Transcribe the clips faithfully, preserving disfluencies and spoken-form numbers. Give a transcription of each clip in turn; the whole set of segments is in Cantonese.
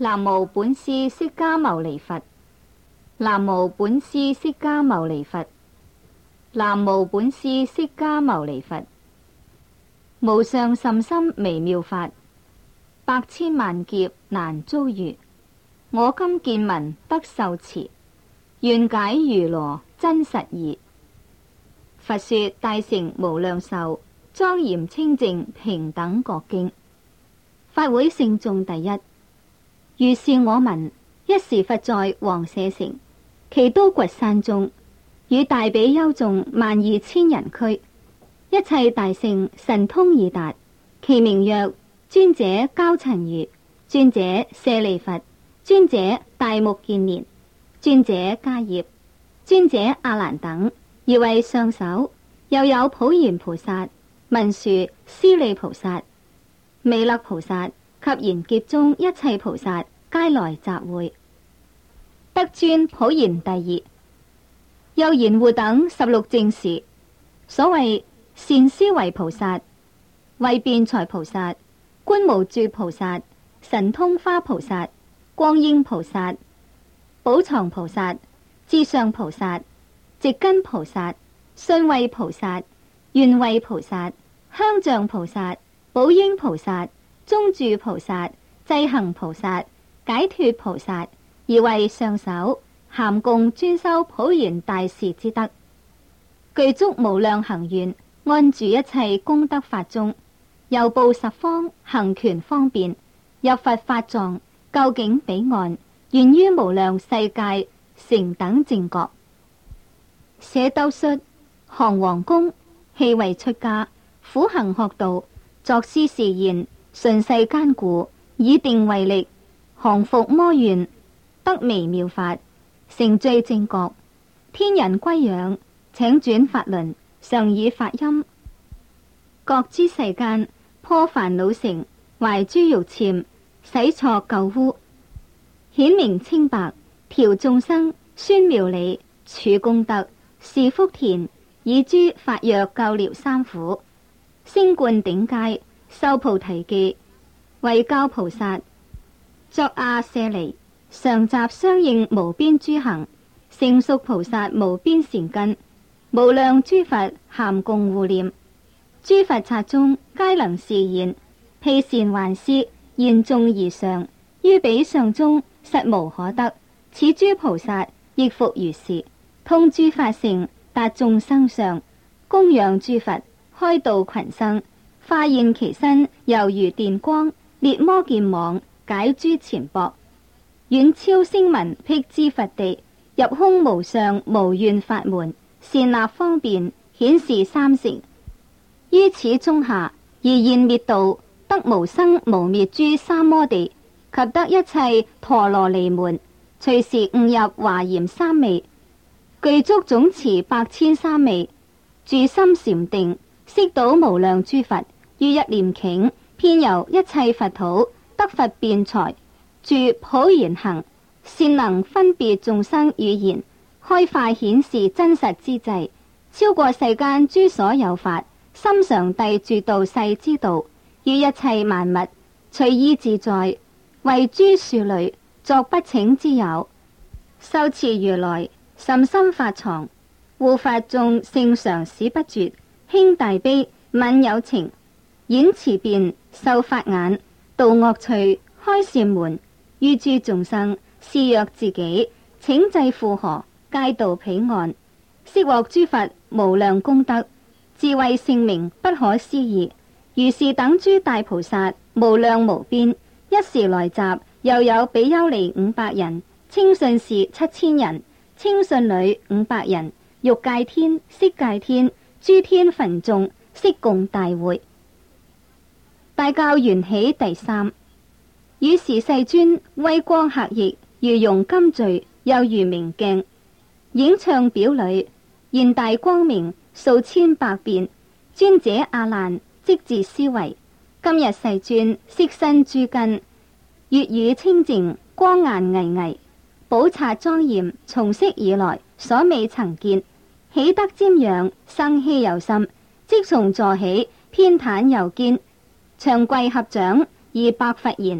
南無本師釋迦牟尼佛。南無本師釋迦牟尼佛。南無本師釋迦牟尼佛。無上甚深微妙法，百千萬劫難遭遇。我今見聞得受持，願解如來真實義。佛說大乘無量壽，莊嚴清淨平等覺經。法會聖眾第一。如是我聞，一時佛在王舍城，其都掘山中，與大比丘眾萬二千人俱，一切大聖神通已達，其名曰尊者交陳如、尊者舍利弗、尊者大目犍連、尊者迦葉、尊者阿難等，而為上首。又有普賢菩薩、文殊師利菩薩、彌勒菩薩及賢劫中一切菩薩皆來集會。得尊普賢第二。又賢護等十六正士，所謂善思維菩薩、慧辯才菩薩、觀無住菩薩、神通花菩薩、光應菩薩、寶藏菩薩、智相菩薩、直根菩薩、信慧菩薩、願慧菩薩、香象菩薩、寶應菩薩、中住菩薩、濟行菩薩、解脫菩薩，而為上首，咸共專修普賢大士之德，具足無量行願，安住一切功德法中，遊步十方，行權方便，入佛法藏，究竟彼岸，願於無量世界成等正覺。捨兜率，降王宮，棄位出家，苦行學道，作師示現，順世艱苦，以定慧力，降伏魔怨，得微妙法，成最正覺。天人歸仰，請轉法輪，常以法音，覺知世間破煩惱城，懷諸欲諂，洗錯舊污，顯明清白，調眾生，宣妙理，處功德，是福田，以諸法藥救療三苦，升灌頂階，修菩提記，為教菩薩作阿舍離，常集相應無邊諸行，成熟菩薩無邊善根，無量諸佛咸共護念，諸佛剎中皆能示現，披善還施，現眾而上，於彼相中實無可得。此諸菩薩亦復如是，通諸法性，達眾生相，供養諸佛，開導群生，化現其身，猶如電光，裂魔劍網，解諸纏縛，遠超聲聞辟支佛地，入空無相無願法門，善立方便，顯示三乘。於此中下，而現滅道，得無生無滅諸三摩地，及得一切陀羅尼門，隨時悟入華嚴三昧，具足總持百千三昧，住心禪定，悉睹無量諸佛，於一念頃，遍遊一切佛土，得佛辯才，住普賢行，善能分別眾生語言，開化顯示真實之際，超過世間諸所有法，心常諦住道世之道，於一切萬物隨意自在，為諸樹類作不請之有，受持如來甚深法藏，護法眾聖常使不絕，興大悲憫有情，演持辯受法眼，度惡趣開善門，於諸眾生示若自己，請濟赴河，皆渡彼岸，悉獲諸佛無量功德，智慧聖明不可思議。如是等諸大菩薩無量無邊，一時來集，又有比丘尼五百人，清信士七千人，清信女五百人，欲界天、色界天、諸天焚眾，悉共大會。大教緣起第三。與時世尊威光赫奕，如熔金墜，又如明鏡，影暢表裏，現大光明，數千百變。尊者阿難即自思維：今日世尊色身諸根，悅語清淨，光顏巍巍，寶剎莊嚴，從昔以來所未曾見，喜得瞻仰，生希有心，即從座起，偏袒右肩，長跪合掌，而白佛言：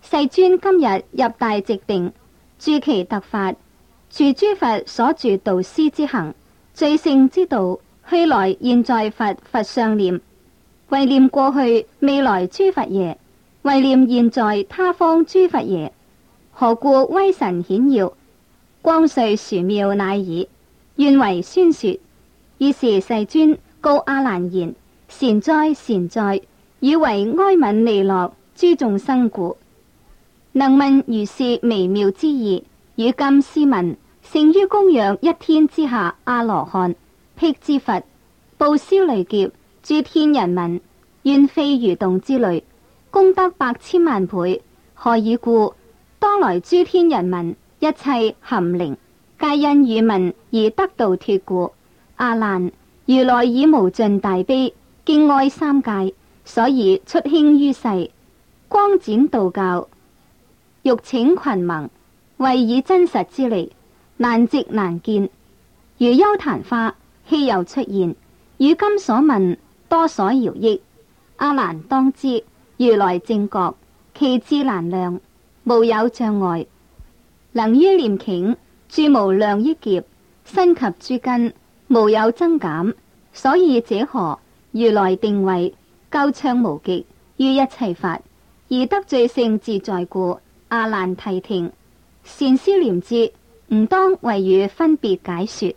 世尊今日入大寂定，住其特法，住諸佛所住導師之行，最勝之道，去來現在佛佛相念，為念過去未來諸佛耶？為念現在他方諸佛耶？何故威神顯耀，光瑞殊妙乃爾？願為宣說。於是世尊告阿難言：善哉善哉，以為哀憫利樂諸眾生故，能問如是微妙之義。汝今試聞，勝於供養一天之下阿羅漢、辟支佛、布施累劫諸天人民，願非蠕動之類，功德百千萬倍。何以故？當來諸天人民一切含靈，皆因汝聞而得度脫故。阿難，如來以無盡大悲，敬愛三界，所以出興於世，光展道教，欲請群盟，為以真實之理，難值難見，如邱曇花，稀有出現。汝今所問，多所饒益。阿難當知，如來正覺，其智難量，無有障礙，能於念頃住無量億劫，身及諸根，無有增減。所以這何？如來定位夠暢無極於一切法，而得最勝自在故。阿難諦聽，善思念之，吾當為汝分別解說。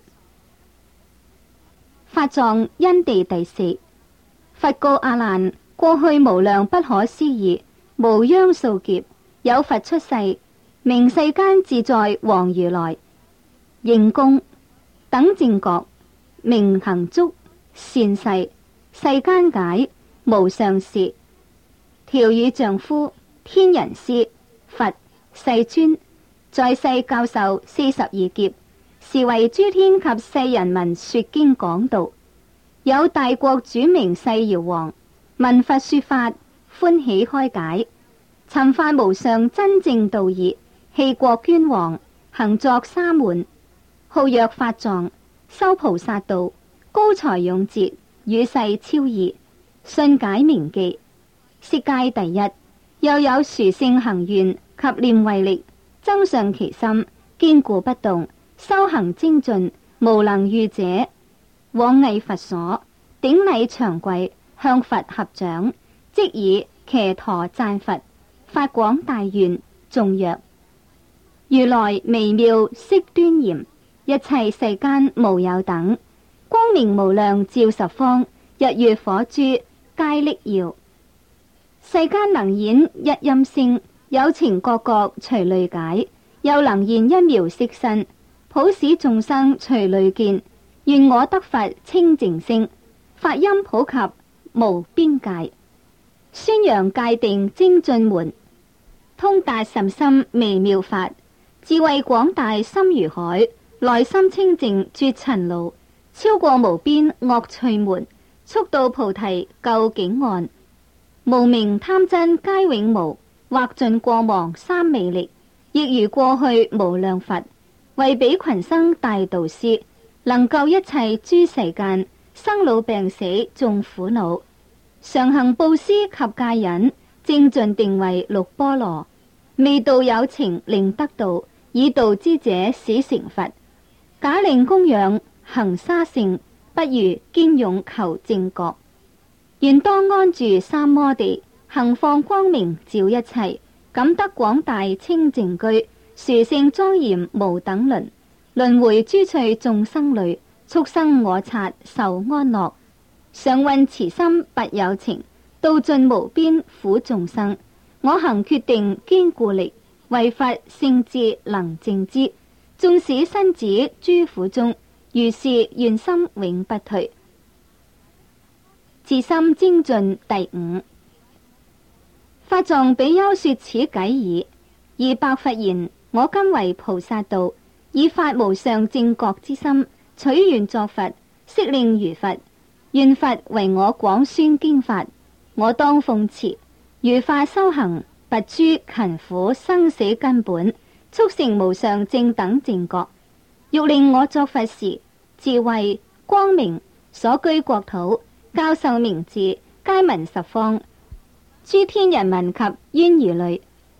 法藏因地第四。佛告阿難：過去無量不可思議，無央數劫，有佛出世，名世間自在王如來，應供等正覺，名行足善逝，世間解無上士，調與丈夫天人師佛世尊，在世教授四十二劫，是為諸天及世人民說經講道。有大國主名世堯王，聞佛說法，歡喜開解，尋發無上真正道義，棄國捐王，行作沙門，號曰法藏，修菩薩道，高才勇捷，與世超異，信解明記，悉皆第一。又有殊勝行願及念慧力，增上其心，堅固不動，修行精進，無能遇者，往詣佛所，頂禮長跪，向佛合掌，即以騎駝讚佛，發廣大願，頌曰：如來微妙色端嚴，一切世間無有等，光明無量照十方，日月火珠皆匿耀。世間能演一音聲，有情各覺隨類解，又能現一妙色身，普使眾生隨類見。願我得佛清淨聲，法音普及無邊界，宣揚界定精進門，通達甚深微妙法，智慧廣大深如海，內心清淨絕塵勞，超過無邊惡趣門，速到菩提究竟岸。無明貪嗔皆永無，或盡過忘三昧力，亦如過去無量佛，為彼群生大導師，能救一切諸世間生老病死眾苦惱。常行布施及戒忍，精進定為六波羅，未度有情令得度，以度之者使成佛。假令供養行沙聖，不如堅勇求正覺。願當安住三摩地，行放光明照一切，感得廣大清淨居，殊勝莊嚴無等倫。輪迴諸趣眾生類，畜生我剎受安樂。常運慈心拔有情，度盡無邊苦眾生。我行決定堅固力，為佛聖智能正知。縱使身子諸苦中，如是願心永不退。自心精進第五。法藏比丘說此偈已，而白佛言：我今為菩薩道，以發無上正覺之心，取願作佛，悉令如佛。願佛為我廣宣經法，我當奉持，如法修行，拔諸勤苦生死根本，速成無上正等正覺。欲令我作佛時，智慧光明所居國土，教授名字，皆聞十方諸天人民及冤疑類，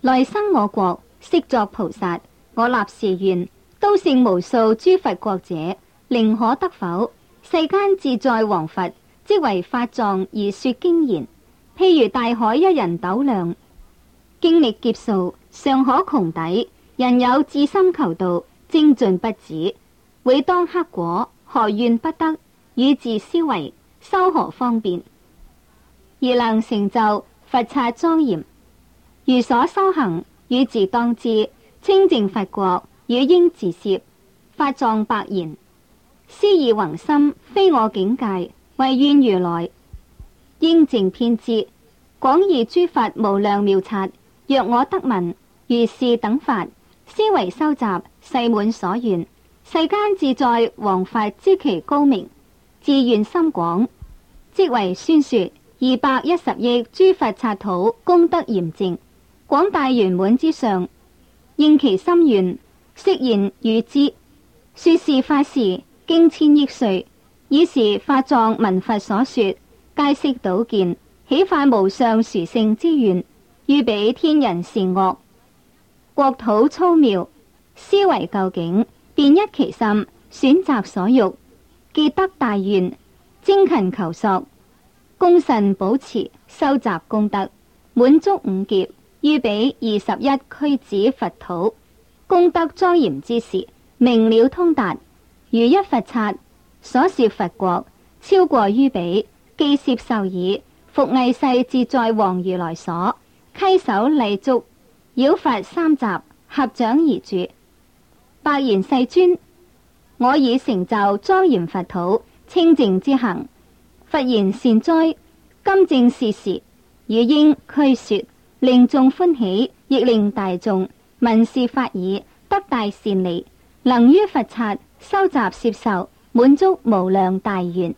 來生我國，悉作菩薩。我立誓願，都勝無數諸佛國者，寧可得否？世間自在王佛，即為法藏而說經言。譬如大海一人斗量，經歷劫數，尚可窮抵。人有至心求道，精進不止。會當克果，何怨不得？與自思維，修何方便？而能成就佛剎莊嚴。如所修行，與自當知。清淨佛國，與應自攝。法藏白言：思意宏深，非我境界，唯願如來應淨遍知。廣義諸佛無量妙剎，若我得聞如是等法，思維收集，誓滿所願。世間自在王佛知其高明，自願深廣，即為宣說。二百一十億諸佛剎土，功德嚴淨，廣大圓滿之上，應其心願，悉現與之。說是法時，經千億歲，以時法藏聞佛所說，皆悉睹見，喜發無上殊勝之願，於彼天人善惡，國土粗妙，思維究竟，便一其心，選擇所欲，結得大願，精勤求索，恭慎保持，收集功德，滿足五劫，於彼二十一區子佛土，功德莊嚴之時，明了通達，如一佛剎所攝佛國，超過於彼，既攝受已，復藝世自在王如來所，稽首禮足，繞佛三匝，合掌而住。白言世尊，我已成就莊嚴佛土，清淨之行。佛言善哉，今正是時，與應俱說，令眾歡喜，亦令大眾聞是法已，得大善利，能於佛剎收集攝受，滿足無量大願。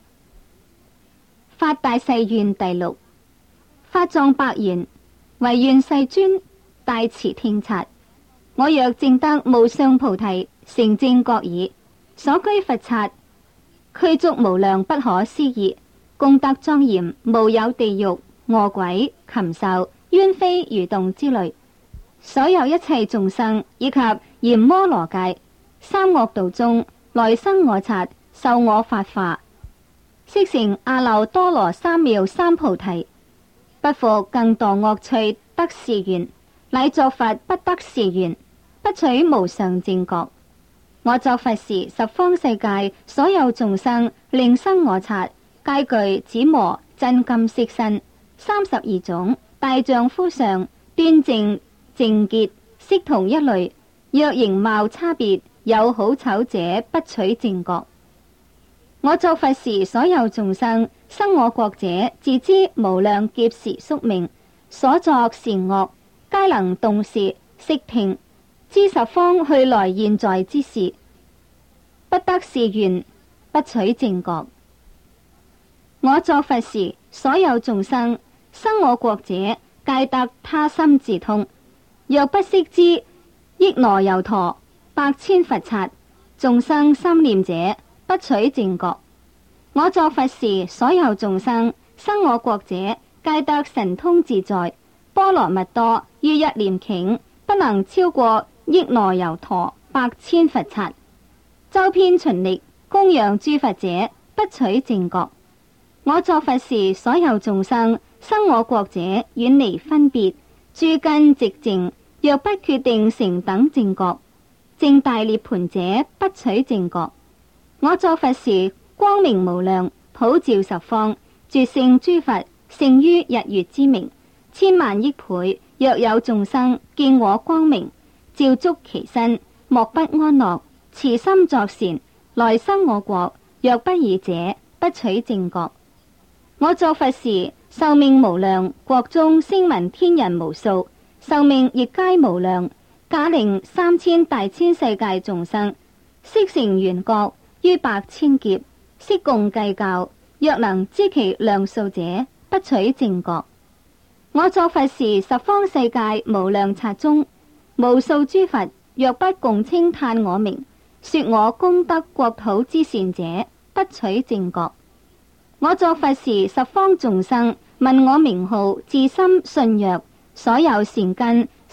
發大誓願第六。法藏白言：唯願世尊大慈聽察，我若證得無上菩提，成正覺已，所居佛剎，具足無量不可思議，功德莊嚴，無有地獄、餓鬼、禽獸、淵非、蠕動之類，所有一切眾生以及閻摩羅界三惡道中，來生我剎，受我法化，悉成阿耨多羅三藐三菩提，不復更墮惡趣，得是願，乃作佛不得是願，不取無上正覺。我作佛時，十方世界所有眾生令生我剎，皆具紫磨真金色身，三十二種大丈夫相，端正淨潔，悉同一類。若形貌差別，有好醜者，不取正覺。我作佛時，所有眾生生我國者，自知無量劫時宿命，所作善惡，皆能動視悉聽，知十方去來現在之事，不得是願，不取正覺。我作佛時，所有眾生生我國者，皆得他心自通。若不悉知憶羅由陀百千佛剎，眾生心念者，不取正覺。我作佛時，所有眾生生我國者，皆得神通自在，波羅蜜多，於一念頃，不能超過憶羅由陀百千佛剎。周遍循力供養諸佛者，不取正覺。我作佛時，所有眾生生我國者，遠離分別，諸根寂靜，若不決定成等正覺，正大涅槃者，不取正覺。我作佛時，光明無量，普照十方，絕勝諸佛，勝於日月之明，千萬億倍。若有眾生見我光明，照觸其身，莫不安樂，慈心作善，來生我國。若不爾者，不取正覺。我作佛時，壽命無量，國中聲聞天人無數，壽命亦皆無量，假令三千大千世界眾生悉成圓覺，於百千劫，悉共計較。若能知其量數者，不取正覺。我作佛時，十方世界無量剎中，無數諸佛若不共稱歎我名，說我功德國土之善者，不取正覺。我作佛時，十方眾生聞我名號，自心信若，所有善根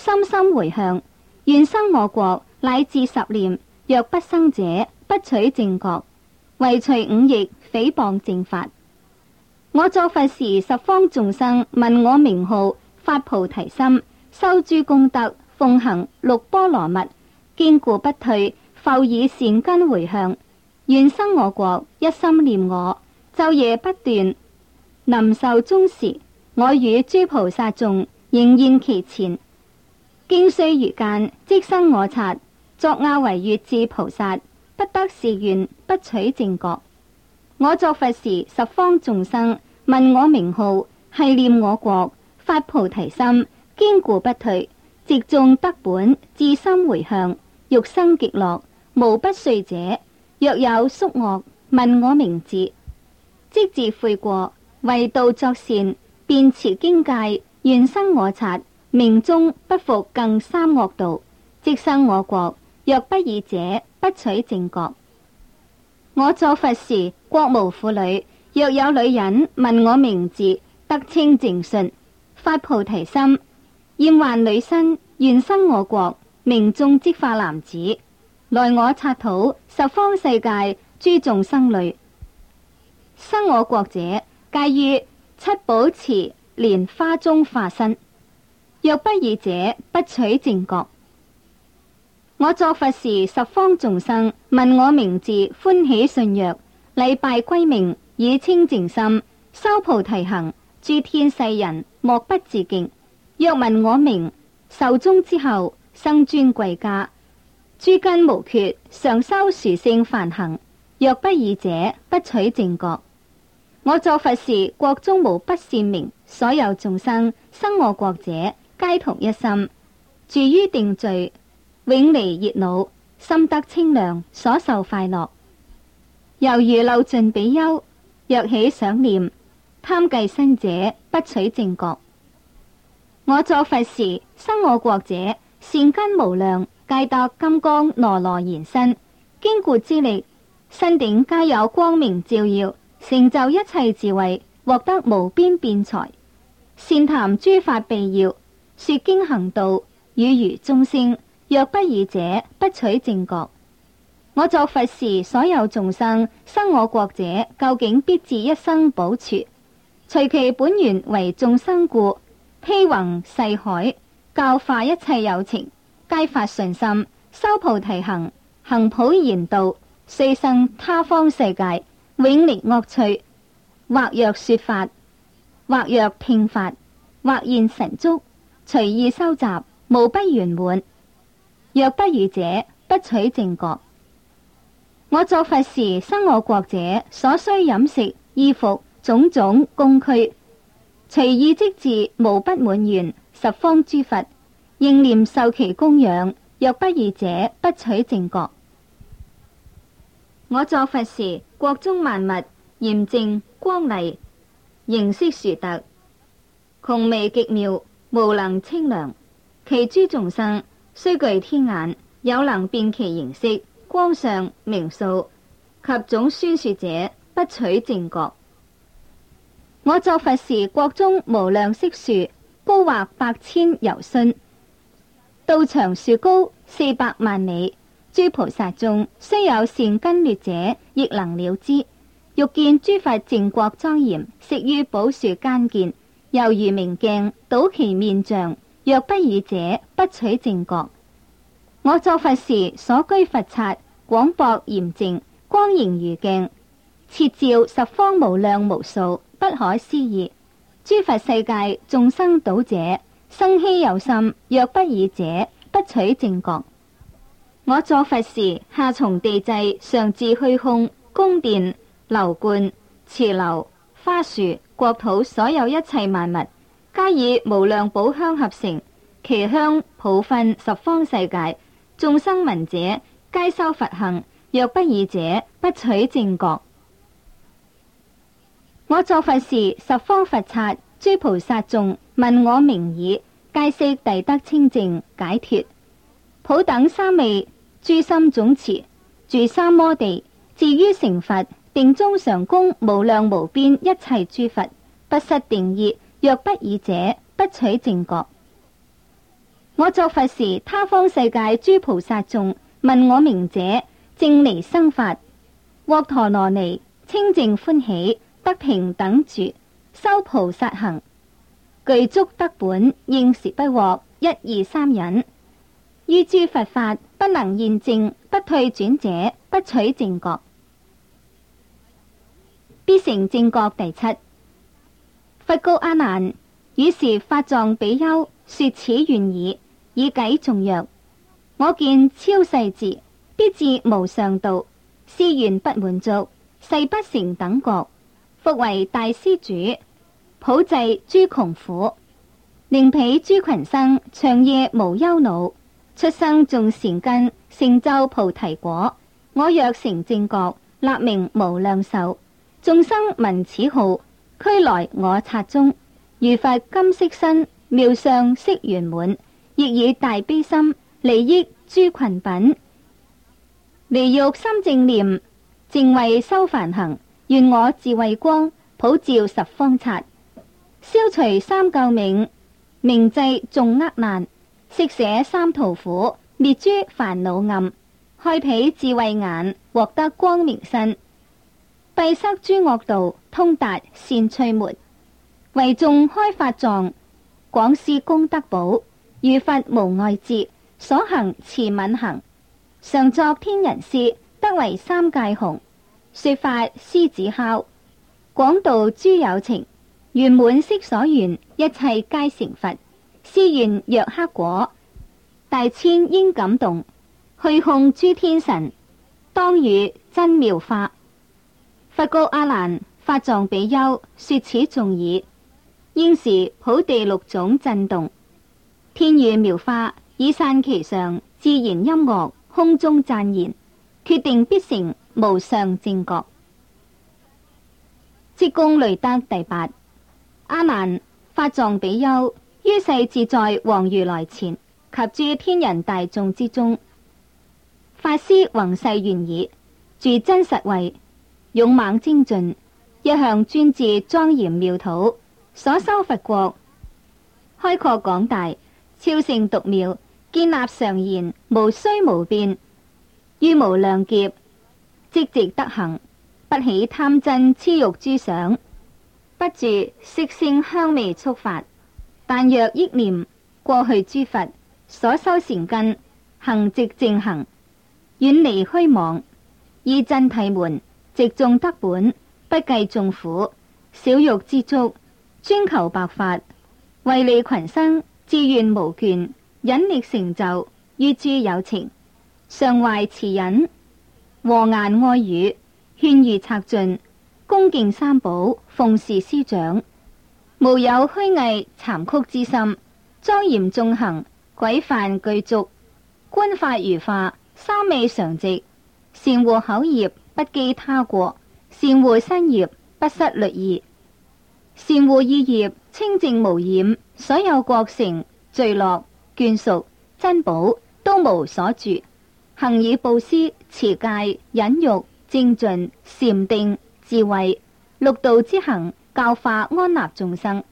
深深回向，願生我國乃至十念，若不生者，不取正覺，唯隨五逆，誹謗正法。我作佛時，十方眾生聞我名號，發菩提心，修諸功德，奉行六波羅蜜，堅固不退，復以善根回向，願生我國，一心念我，晝夜不斷。臨壽終時，我與諸菩薩眾仍現其前，經須臾間，即生我剎，作亞惟越致菩薩，不得是願，不取正覺。我作佛時，十方眾生聞我名號，繫念我國，發菩提心，堅固不退，直種德本，至心回向，欲生極樂，無不遂者。若有宿惡，聞我名字，即自悔過，為道作善，便持經戒，願生我剎，命終不復更三惡道，即生我國。若不爾者，不取正覺。我作佛時，國無婦女，若有女人聞我名字，得稱淨信，發菩提心，厭患女身，願生我國，命終即化男子，來我剎土，十方世界諸眾生類。生我國者，皆於七寶池蓮花中化身。若不爾者，不取正覺。我作佛時，十方眾生聞我名字，歡喜信約，禮拜歸命，以清淨心，修菩提行，諸天世人莫不自敬。若聞我名，壽終之後，生尊貴家，諸根無缺，常修殊勝梵行。若不爾者，不取正覺。我作佛時，國中無不善名，所有眾生生我國者，皆同一心，住於定聚，永離熱惱，心得清涼，所受快樂。猶如漏盡比丘，若起想念，貪計身者，不取正覺。我作佛時，生我國者，善根無量，皆得金剛羅羅延身，堅固之力，身頂皆有光明照耀，成就一切智慧，獲得無邊辯才，善談諸法秘要，說經行道，語如鐘聲。若不爾者，不取正覺。我作佛時，所有眾生生我國者，究竟必至一生補處，隨其本源為眾生故，披宏誓海，教化一切有情，皆發順心，修菩提行，行普賢道，遂生他方世界，永離惡趣。或若說法，或若聽法，或現神足，隨意收集，無不圓滿。若不如者，不取正覺。我作佛時，生我國者，所需飲食、衣服、種種供區，隨意即至，無不滿願。十方諸佛應念受其供養。若不如者，不取正覺。我作佛時，國中萬物嚴淨光麗，形色殊特，窮微極妙，無能清涼。其諸眾生雖具天眼，有能辨其形色、光相、名數及總宣說者，不取正覺。我作佛時，國中無量色樹，高或百千由旬，道長樹高四百萬里。諸菩薩眾雖有善根劣者，亦能了知。欲見諸佛淨國莊嚴，悉於寶樹間見，猶如明鏡，倒其面像。若不爾者，不取正覺。我作佛時，所居佛剎廣博嚴淨，光瑩如鏡，徹照十方無量無數，不可思議。諸佛世界眾生倒者，生希有心。若不爾者，不取正覺。我作佛時，下從地際，上至虛空，宮殿、樓觀、池流、花樹、國土，所有一切萬物，皆以無量寶香合成，其香普分十方世界，眾生聞者，皆修佛行。若不爾者，不取正覺。我作佛時，十方佛剎諸菩薩眾聞我名已，皆悉逮得清淨解脫。普等三昧，諸心總持，住三摩地，至於成佛，定中常供無量無邊一切諸佛，不失定業。若不爾者，不取正覺。 我作佛時，他方世界諸菩薩眾問我名者，證離生法，獲陀羅尼，清淨歡喜，得平等住，修菩薩行，具足德本，應時不獲，一二三忍。於諸佛法不能現證，不退轉者，不取正覺。必成正覺第七。佛告阿難：爾時法藏比丘說此願已，以偈頌曰：我見超世智，必至無上道，是願不滿足，誓不成等覺。復為大施主，普濟諸窮苦，令彼諸群生長夜無憂惱，出生種善根，成就菩提果。我若成正覺，立名無量壽。眾生聞此號，俱來我剎中。如佛金色身，妙相色圓滿，亦以大悲心利益諸群品。離欲心正念，淨慧修梵行，願我智慧光普照十方剎，消除三垢冥，明濟眾厄難，息捨三途苦，滅諸煩惱暗，開彼智慧眼，獲得光明身，閉塞諸惡道，通達善趣門，為眾開法藏，廣施功德寶，如佛無礙智，所行持愍行，常作天人師，得為三界雄，說法獅子哮，廣度諸有情，圓滿悉所願，一切皆成佛。是願若克果，大千應感動，虛空諸天神當與真妙法。佛告阿難：法藏比丘說此頌已，應時普地六種震動，天雨妙花已散其上，自然音樂空中讚言，決定必成無上正覺。積功累德第八。阿難，法藏比丘於世自在王如來前及諸天人大眾之中，發施宏誓願已，住真實位，勇猛精進，一向專志莊嚴妙土，所修佛國開闊廣大，超勝獨妙，建立常賢，無須無變，於無量劫積直德行，不起貪嗔癡欲諸想，不住色聲香味觸法，但若憶念過去諸佛所修善根，行直正行，遠離虛妄，依真諦門，直種德本，不計眾苦，少欲知足，專求白法，為利群生，自願無倦，忍力成就於諸有情，常懷慈忍，和顏愛語，勸喻策進，恭敬三寶，奉事師長，無有虛偽殘曲之心，莊嚴眾行，軌範具足，觀法如化，三昧常寂，善護口業，不譏他過，善護身業，不失律儀，善護意業，清淨無染，所有國城聚落眷屬珍寶都無所住，行以布施、持戒、忍辱、精進、禪定、智慧六道之行，教化安立眾生。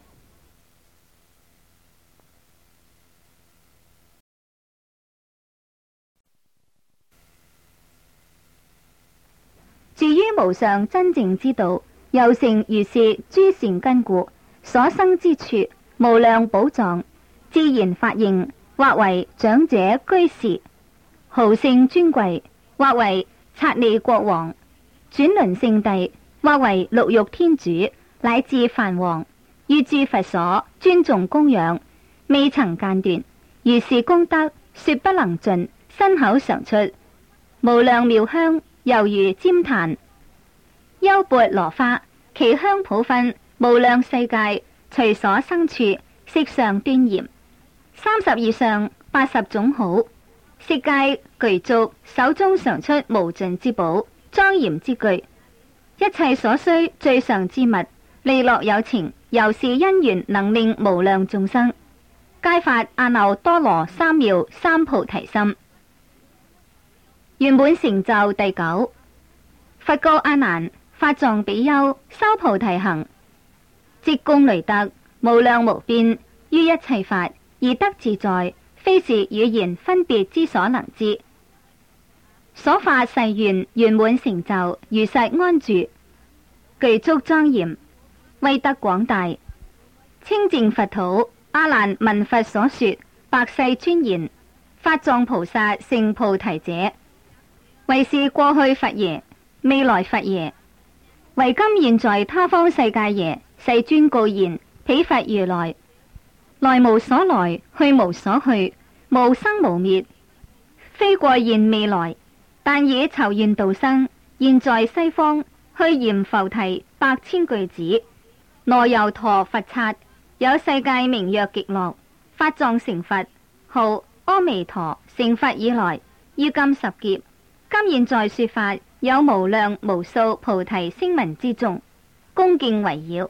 住於無上真正之道，又成如是諸善根故，所生之處無量寶藏，自然法應，或為長者居士，豪勝尊貴，或為剎利國王，轉輪聖帝，或為六欲天主，乃至梵王，於諸佛所尊重供養，未曾間斷，如是功德說不能盡，身口常出，無量妙香，猶如旃檀、優鉢羅花，其香普分，無量世界，隨所生處，色相端嚴，三十以上八十種好，色界具足，手中常出無盡之寶，莊嚴之具，一切所需最上之物，利樂有情，由是因緣能令無量眾生，皆發阿耨多羅三藐三菩提心。圓滿成就第九。佛告阿難：法藏比丘修菩提行，積功累德，無量無邊，於一切法而得自在， 非是語言分別之所能知。所發誓願圓滿成就，如實安住，具足莊嚴，威德廣大，清淨佛土。阿難聞佛所說，百世尊言，法藏菩薩成菩提者，為是過去佛耶，未來佛耶，為今現在他方世界耶。世尊告言：彼佛如來，來無所來，去無所去，無生無滅，非過現未來，但以籌願度生。現在西方去閻浮提百千巨子，羅由陀佛剎，有世界名曰極樂，法藏成佛，號阿彌陀。成佛以來，於今十劫，今現在說法，有無量無數菩提聲聞之眾，恭敬圍繞。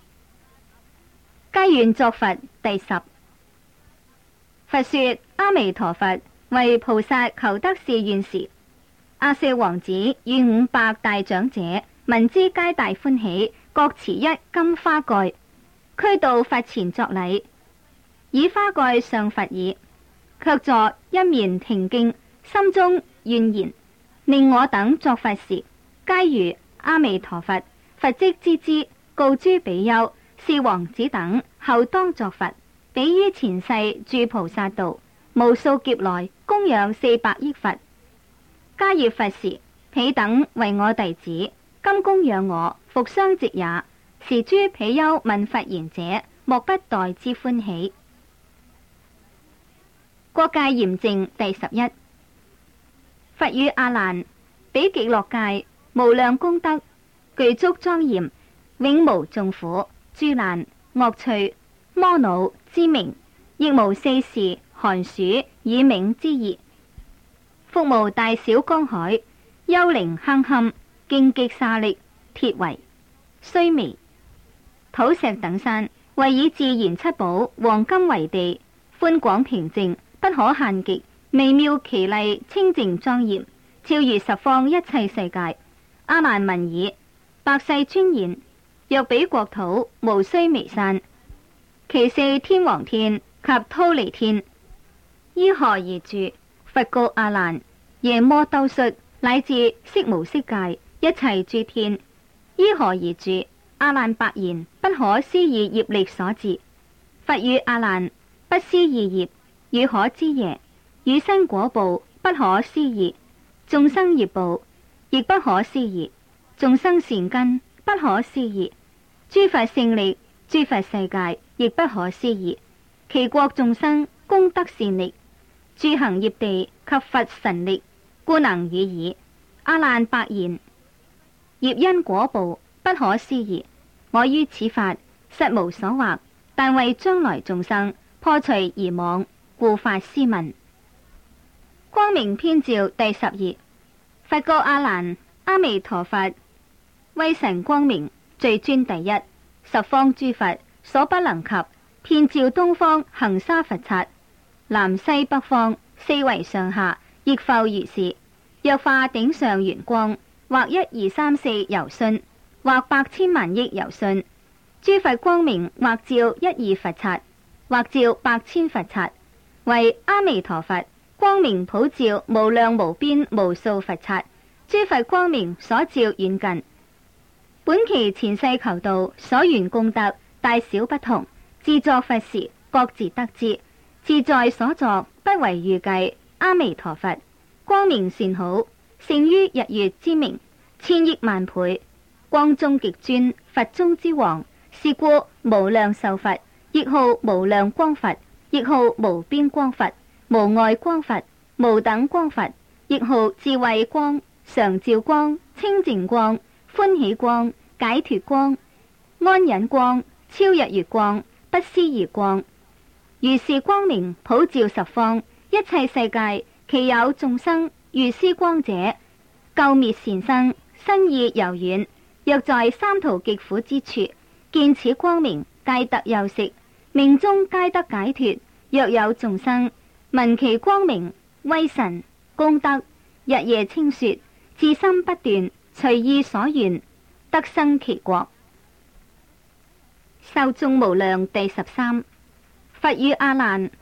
皆願作佛。第十。佛說阿彌陀佛為菩薩求得是願時，阿舍王子與五百大長者聞之，皆大歡喜，各持一金花蓋，俱到佛前作禮，以花蓋上佛耳，卻坐一面停敬，心中怨言：令我等作佛時，皆如阿彌陀佛。佛即知之，告諸比丘：是王子等後當作佛，彼於前世住菩薩道，無數劫來供養四百億佛。迦葉佛時，彼等為我弟子，今供養我，復相值也。時諸比丘聞佛言者，莫不代之歡喜。國界嚴淨。第十一。佛語阿難：彼極樂界無量功德，具足莊嚴，永無眾苦、諸難、惡趣、魔惱之名，亦無四時、寒暑、耳鳴之熱，復無大小江海、幽靈坑坎、荊棘沙礫、鐵圍、須彌、土石等山，為以自然七寶、黃金為地，寬廣平靜，不可限極，微妙奇麗，清淨莊嚴，超越十方一切世界。阿難聞已，百世尊言：若彼國土無須彌山，其四天王天及忉利天，於何而住？佛告阿難：夜摩兜率乃至色無色界一切諸天，於何而住？阿難白言：不可思議業力所致。佛語阿難：不思議業，汝可知耶？汝身果報不可思議，眾生業報亦不可思議，眾生善根不可思議，諸佛勝力、諸佛世界亦不可思議，其國眾生功德善力、諸行業地及佛神力，故能與耳。阿難白言：業因果報不可思議，我於此法實無所惑，但為將來眾生破除疑妄，故發斯問。光明篇照第十二。佛告阿難：阿彌陀佛威神光明，最尊第一，十方諸佛所不能及。遍照東方恒沙佛剎，南西北方四維上下亦復如是。若化頂上圓光，或一二三四由旬，或百千萬億由旬，諸佛光明或照一二佛剎，或照百千佛剎，為阿彌陀佛光明普照無量無邊無數佛剎。諸佛光明所照遠近，本期前世求道所緣功德大小不同，自作佛時各自得知，自在所作不為預計。阿彌陀佛光明善好，勝於日月之明，千億萬倍，光中極尊，佛中之王。是故無量壽佛亦號無量光佛，亦號無邊光佛，無礙光佛，無等光佛，亦號智慧光、常照光、清淨光、歡喜光、解脫光、安忍光、超日月光、不思議光。如是光明普照十方一切世界，其有眾生遇斯光者，救滅善生，身意柔軟。若在三途極苦之處，見此光明，皆得休息，命中皆得解脫。若有眾生聞其光明威神功德，日夜稱說，至心不斷，隨意所願，得生其國。壽眾無量。第十三。佛語阿難：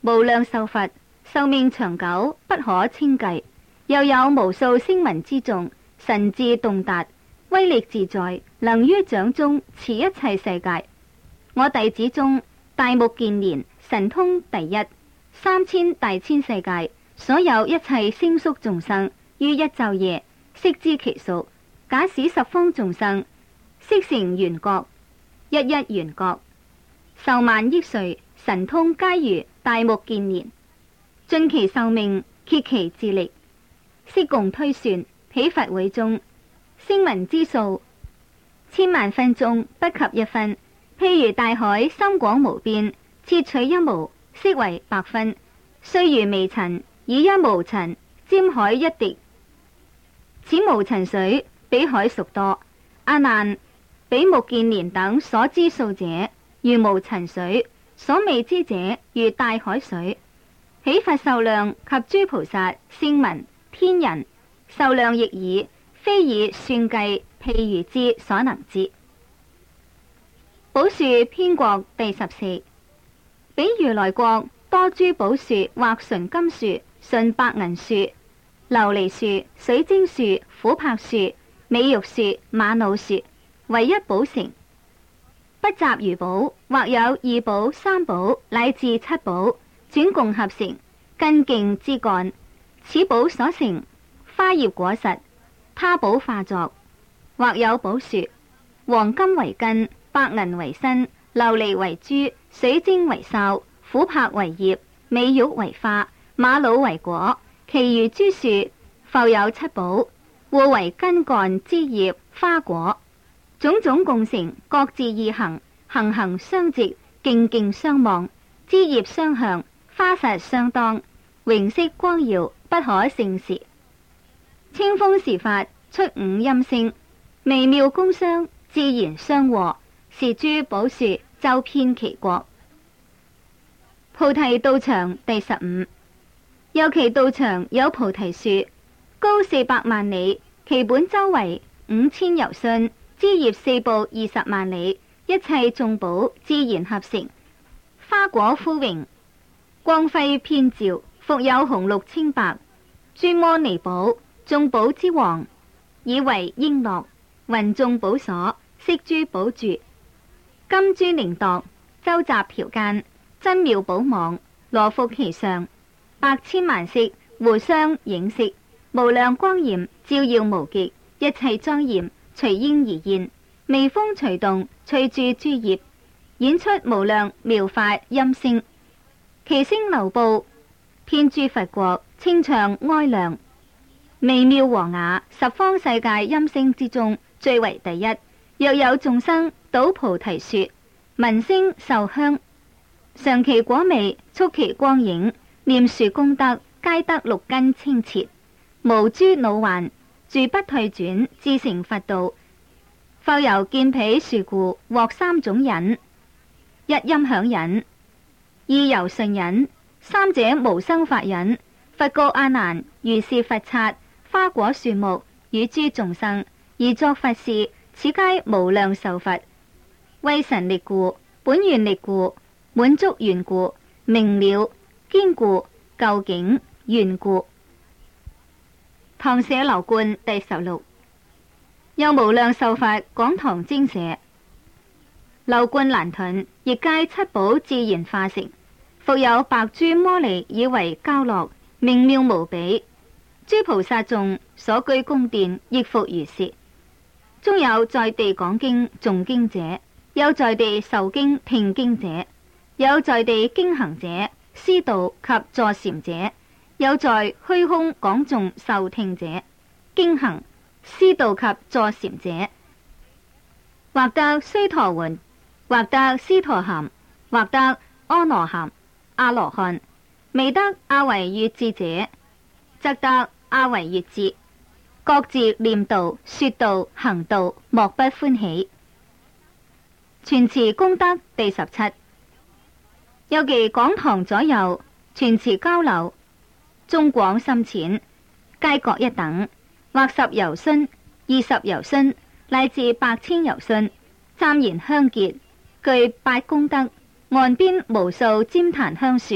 無量壽佛，壽命長久，不可稱計。又有無數聲聞之眾，神智洞達，威力自在，能於掌中持一切世界。我弟子中，大目犍連神通第一，三千大千世界所有一切星宿眾生，於一晝夜悉知其數。假使十方眾生悉成圓覺，一一圓覺，壽萬億歲，神通皆如大目犍連，盡其壽命，竭其智力，悉共推算，彼佛會中聲聞之數，千萬分中不及一分。譬如大海深廣無邊，切取一毛，悉為百分。雖如微塵，以一毛塵沾海一滴，此無塵水比海熟多。阿難，比目犍連等所知數者，如無塵水；所未知者，如大海水。彼佛壽量及諸菩薩、聲聞、天人壽量亦已，非以算計譬如之所能知。寶樹篇國第十四。比如來國多諸寶樹，或純金樹、純白銀樹、琉璃樹、水晶樹、琥珀樹、美玉樹、瑪瑙樹，為一寶城，不雜餘寶，或有二寶、三寶乃至七寶，轉共合成根莖枝幹。此寶所成花葉果實，他寶化作。或有寶樹，黃金為根，白銀為身，琉璃為珠，水晶為梢，琥珀為葉，美玉為花，瑪瑙為果。其餘諸樹復有七寶，互為根幹枝葉花果，種種共成，各自異行，行行相直，徑徑相望，枝葉相向，花實相當，榮色光耀，不可勝時。清風時發，出五音聲，微妙工商，自然相和，是諸寶樹周遍其國。菩提道場第十五。有其道場有菩提樹，高四百萬里，其本周圍五千由旬，枝葉四部二十萬里，一切眾寶自然合成，花果枯榮，光輝遍照，復有紅綠青白諸摩尼寶，眾寶之王，以為瓔珞，雲眾寶所，悉諸寶住，金珠寧鐸，周集瓢間，珍妙寶網，羅覆其上，百千萬色，互相映色，無量光焰，照耀無極，一切莊嚴，隨應而現，微風隨動，隨住諸葉，演出無量妙法音聲，其聲流布，遍諸佛國，清暢哀亮，微妙和雅，十方世界音聲之中，最為第一。若有眾生睹菩提樹，聞聲受香，嘗其果味，觸其光影，念樹功德，皆得六根清澈，無諸惱患，住不退轉，至成佛道。復由見彼樹故，獲三種忍：一音響忍，二柔順忍，三者無生法忍。佛告阿難：如是佛剎花果樹木與諸眾生，而作佛事，此皆無量壽佛，威神力故，本願力故，滿足緣故，明了堅固究竟緣故。堂舍樓觀第十六。有無量壽佛廣堂精舍，樓觀欄盾，亦皆七寶自然化成，復有白珠摩尼以為交樂，明妙無比。諸菩薩眾所居宮殿，亦復如是。中有在地講經誦經者，有在地受經聽經者，有在地經行者、師道及坐禪者，有在虛空講誦受聽者、經行、師道及坐禪者，或得須陀洹，或得斯陀含，或得阿羅含、阿羅漢，未得阿惟越致者，則得阿惟越致。各自念道、說道、行道，莫不歡喜。傳持功德第十七。有其講堂左右，傳持交流，中廣深淺，皆各一等，或十由旬、二十由旬，乃至百千由旬，湛然香潔，具八功德，岸邊無數旃檀香樹，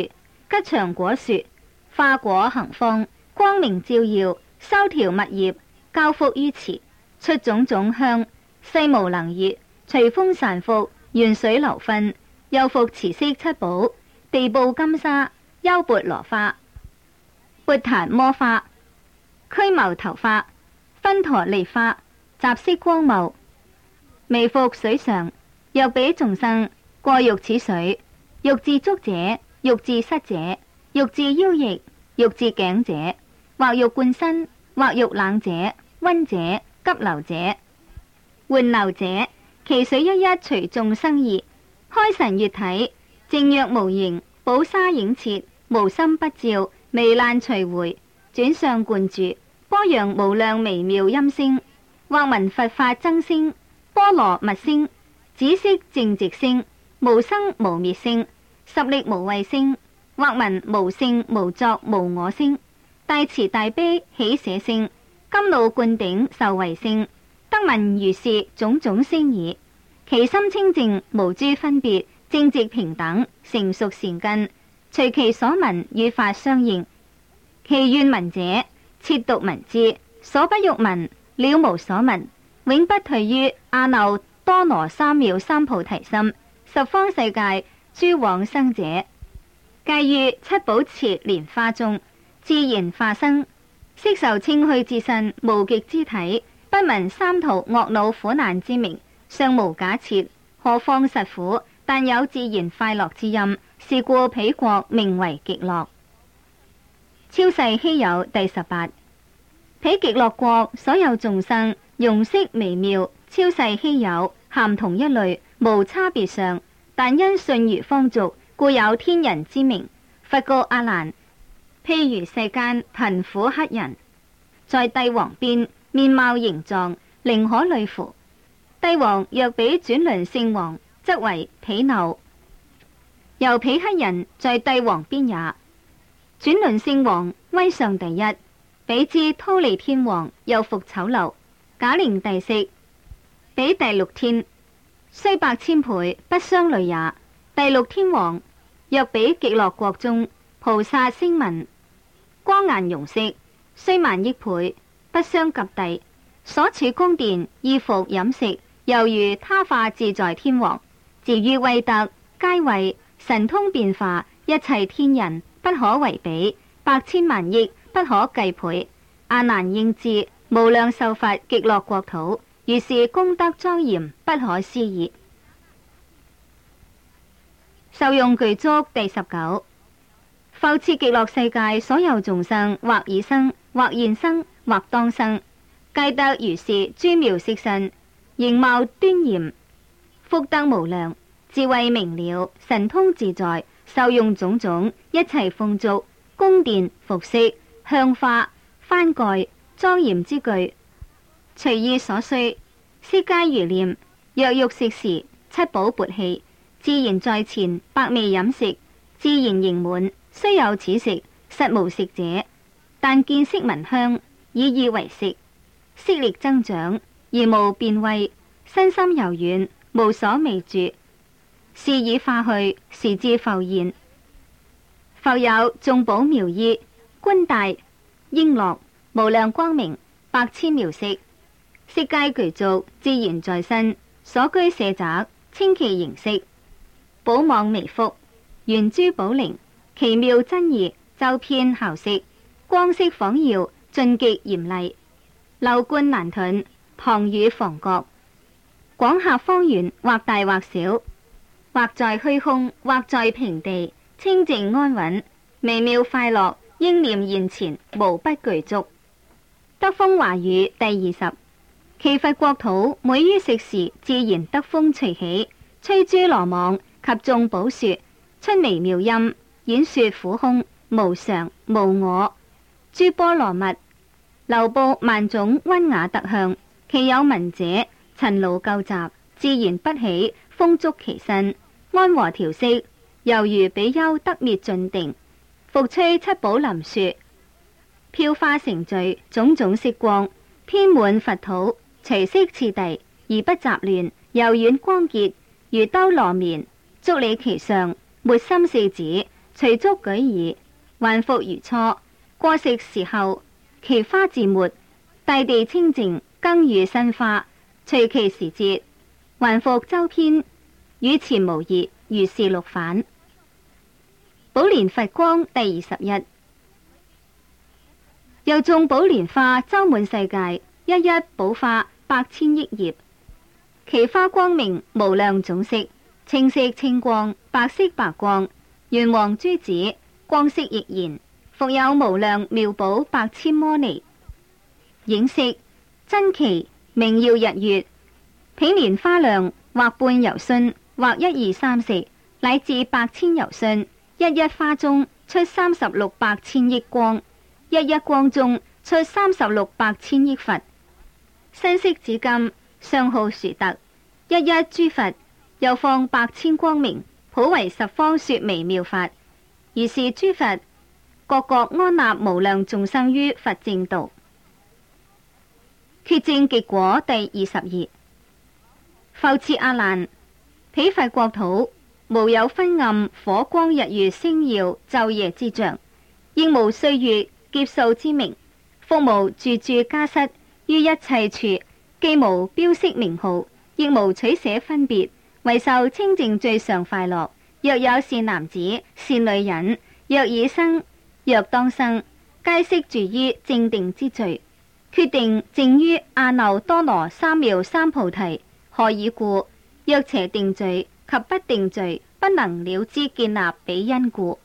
吉祥果樹，花果行芳，光明照耀，修條密葉，交福於池，出種種香，世無能越，隨風散伏，源水流分，又復持色七寶，地布金沙，優鉢羅花，缽檀摩花，區牟頭花，分陀利花，雜色光茂，微覆水上，若比眾生過欲此水，欲至足者，欲至膝者，欲至腰翼，欲至頸者，或欲灌身，或欲冷者，溫者，急流者，緩流者，其水一一隨眾生意，開神悅體，靜若無形，寶沙映徹，無心不照，微難隨回，轉相灌注，波揚無量微妙音聲，或聞佛法增聲，波羅蜜聲，紫色正直聲，無生無滅聲，十力無畏聲，或聞無性無作無我聲，大慈大悲喜捨聲，甘露灌頂受惠聲，得聞如是種種聲耳，其心清淨無諸分別，正直平等，成熟善根，隨其所聞與法相應，其願聞者切讀聞之，所不欲聞了無所聞，永不退於阿耨多羅三藐三菩提心，十方世界諸往生者，皆於七寶池蓮花中自然化生，悉受清虛之身，無極之體，不聞三途惡惱苦難之名，尚無假設，何況實苦，但有自然快樂之音，是故彼國名為極樂。超世稀有第十八，彼極樂國所有眾生容色微妙，超世稀有，咸同一類，無差別相，但因信如方俗，故有天人之名。佛告阿難：譬如世間貧苦乞人，在帝王邊，面貌形狀，寧可慮乎？帝王若比轉輪聖王，則為鄙陋。由彼乞人在帝王邊也。轉輪聖王威相第一，比之忉利天王又復醜陋，假憐帝釋，比第六天雖百千倍不相類也。第六天王若比極樂國中菩薩聲聞，光顏容色，雖萬億倍不相及第。所處宮殿衣服飲食，猶如他化自在天王。至於威德階位神通變化，一切天人不可為比，百千萬億不可計倍。阿難應知，無量壽佛極樂國土，如是功德莊嚴，不可思議。受用具足第十九，復次極樂世界所有眾生，或已生，或現生，或當生，皆得如是諸妙色身，形貌端嚴，福德無量，智慧明了，神通自在，受用種種一切豐足，宮殿服飾香花幡蓋莊嚴之具，隨意所需，悉皆如念。若欲食時，七寶鉢器自然在前，百味飲食自然盈滿。雖有此食，實無食者，但見色聞香，以意為食，色力增長，而無變畏，身心柔軟，無所未住。是已化去，時至復現。復有眾寶妙衣，冠帶瓔珞，無量光明，百千妙色，悉皆具足，自然在身。所居舍宅，稱其形色，寶網微覆，圓珠寶鈴，奇妙珍異，周遍孝色，光色晃耀，盡極嚴厲，漏觀難斷，堂宇房閣，廣狹方圓，或大或小，或在虛空，或在平地，清淨安穩，微妙快樂，應念現前，無不具足。得風華語第二十，其佛國土每於食時，自然得風隨起，吹諸羅網及眾寶樹，出微妙音，演說苦空無常無我，諸波羅蜜流布萬種溫雅特香，其有聞者塵勞垢雜，自然不起，風觸其身，安和調息，猶如比丘得滅盡定。復吹七寶林樹，飄花成聚，種種色光，遍滿佛土，隨色次第，而不雜亂，柔軟光潔，如兜羅棉，足履其上，沒心四指， 隨足舉儀，還復如初。過食時候，其花自沒，大地清淨，更遇新花。隨其時節，還復周遍，與前無異，如是六返。寶蓮佛光第二十一。又眾寶蓮花周滿世界，一一寶花百千億葉，其花光明無量種色，青色青光，白色白光，圓黃珠子，光色亦然。復有無量妙寶百千摩尼，影色珍奇，明耀日月。彼蓮花量或半由旬，或一二三四，乃至百千由旬。一一花中出三十六百千億光，一一光中出三十六百千億佛。身色紫金，相好殊特。一一諸佛又放百千光明，普為十方說微妙法。如是諸佛各各安立無量眾生於佛正道。決證結果第二十二。復次阿難，彼佛國土無有昏暗火光日月星耀晝夜之象，亦無歲月劫數之名，復無住住家室，於一切處既無標識名號，亦無取捨分別，唯受清淨最上快樂。若有善男子善女人，若已生若當生，皆悉住於正定之罪，決定證於阿耨多羅三藐三菩提。何以故？若邪定罪及不定罪不能了知建立彼因故。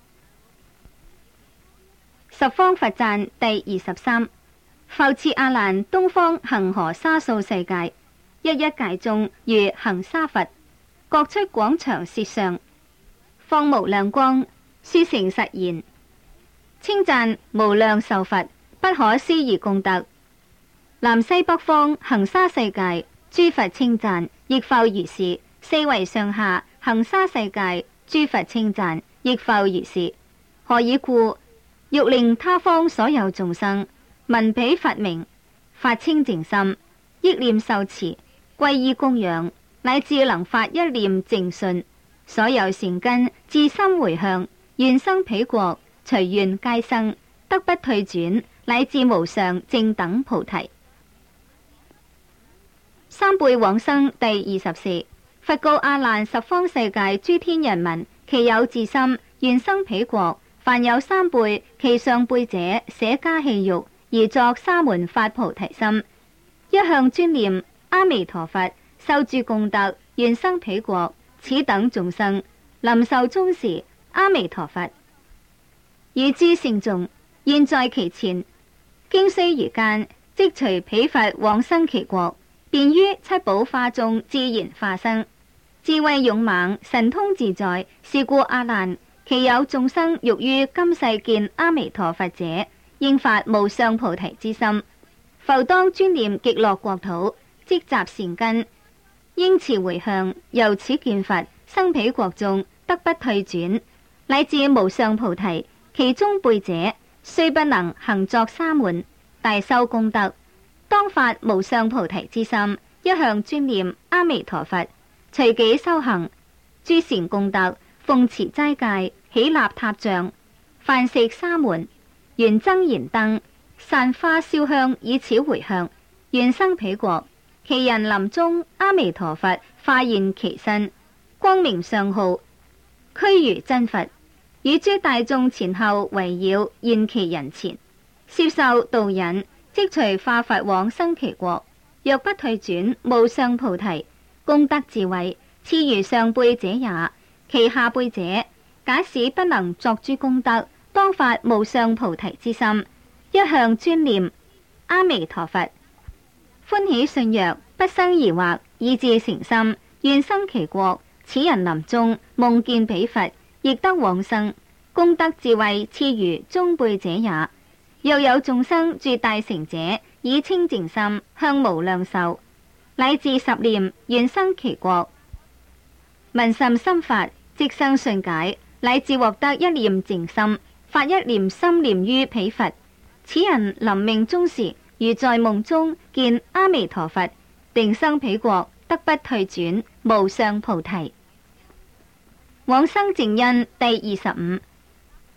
十方佛讚第二十三。復次阿難，東方恒河沙數世界，一一界中如恒沙佛，各出廣長舌相，放無量光，說成實言，稱讚無量壽佛，不可思議功德。南西北方恒沙世界，諸佛稱讚，亦復如是。四維上下恒沙世界，諸佛稱讚，亦復如是。何以故？欲令他方所有眾生聞彼佛名，發清淨心，憶念受持，皈依供養，乃至能發一念淨信，所有善根至心回向，願生彼國，隨願皆生，得不退轉，乃至無上正等菩提。三輩往生第二十四。佛告阿難，十方世界諸天人民，其有自心願生彼國，凡有三輩，其上輩者捨家棄育，而作沙門發菩提心，一向專念阿彌陀佛，受諸功德，願生彼國。此等眾生臨壽終時，阿彌陀佛與諸聖眾現在其前，經須臾間，即隨彼佛往生其國，便於七寶花中自然化生，智慧勇猛，神通自在。是故阿難，其有眾生欲於今世見阿彌陀佛者，應發無上菩提之心，復當專念極樂國土，積集善根，應持回向，由此見佛，生彼國中，得不退轉，乃至無上菩提。其中輩者，雖不能行作沙門，大修功德，當發無上菩提之心，一向專念阿彌陀佛，隨己修行諸善功德，奉持齋戒，起立塔像，飯食沙門，緣增燃燈，散花燒香，以此回向，願生彼國。其人臨終，阿彌陀佛化現其身，光明相好，俱如真佛，與諸大眾前後圍繞，現其人前，攝受導引，即隨化佛往生其國。若不退轉，無上菩提功德智慧，次如上輩者也。其下輩者，假使不能作諸功德，當發無上菩提之心，一向專念阿彌陀佛，歡喜信約，不生疑惑，以至誠心，願生其國。此人臨終夢見彼佛，亦得往生，功德智慧次如中輩者也。若有眾生住大城者，以清淨心向無量壽，乃至十念願生其國，聞甚深法，即生信解，乃至獲得一念淨心，發一念心念於彼佛。此人臨命終時，如在夢中見阿彌陀佛，定生彼國，得不退轉，無上菩提。往生淨因第二十五。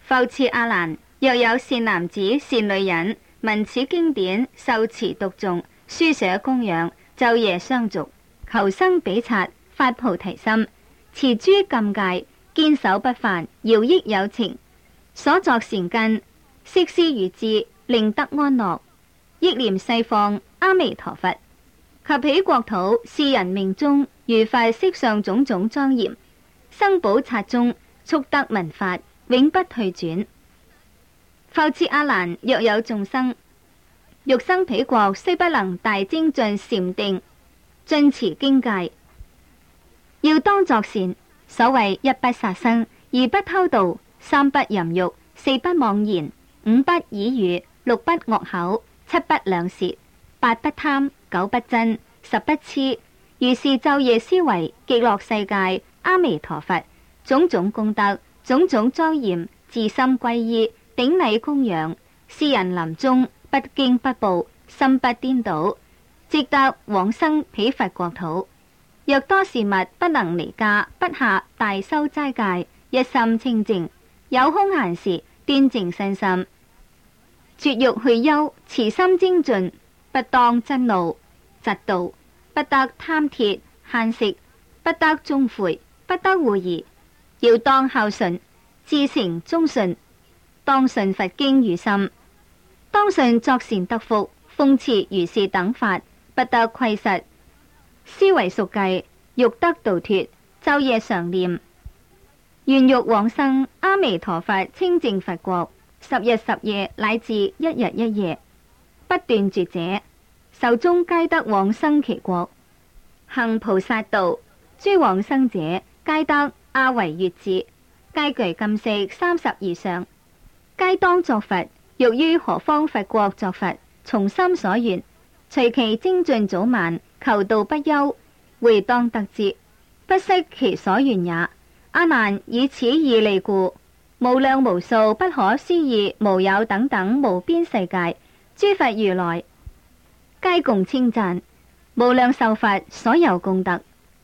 復次阿難，若有善男子善女人，聞此經典，受持讀誦，書寫供養，晝夜相續，求生彼剎，發菩提心，持諸禁戒，堅守不犯，饒益有情，所作善根，悉施予之，令得安樂，憶念西方阿彌陀佛，及彼國土是人命中，如佛色相種種莊嚴，生寶剎中，速得聞法，永不退轉。復次阿難，若有眾生欲生彼國，雖不能大精進禪定，盡持經戒，要當作善。所謂一不殺生，二不偷盜，三不淫欲，四不妄言，五不綺語，六不惡口，七不兩舌，八不貪，九不瞋，十不痴。如是晝夜思維極樂世界阿彌陀佛種種功德，種種莊嚴，自心皈依，頂禮供養，是人臨終不驚不怖，心不顛倒，即得往生彼佛國土。若多事物不能離家，不下大修齋戒，一心清淨，有空閒時端正身心，絕欲去憂，慈心精進，不當嗔怒嫉妒，不得貪鐵慳食，不得終悔，不得狐疑，要當孝順，至誠忠信，當信佛經語心，當信作善得福，奉持如是等法，不得窺失。思維熟計，欲得度脫，晝夜常念，願欲往生阿彌陀佛清淨佛國，十日十夜乃至一日一夜，不斷絕者，壽終皆得往生其國。行菩薩道，諸往生者，皆得阿惟越致，皆具金色三十以上，皆當作佛。欲於何方佛國作佛，從心所願，隨其精進早晚，求道不休，會當得之，不惜其所願也。阿難，以此義利故，無量無數不可思議無有等等無邊世界諸佛如來，皆共稱讚，無量壽佛所有功德。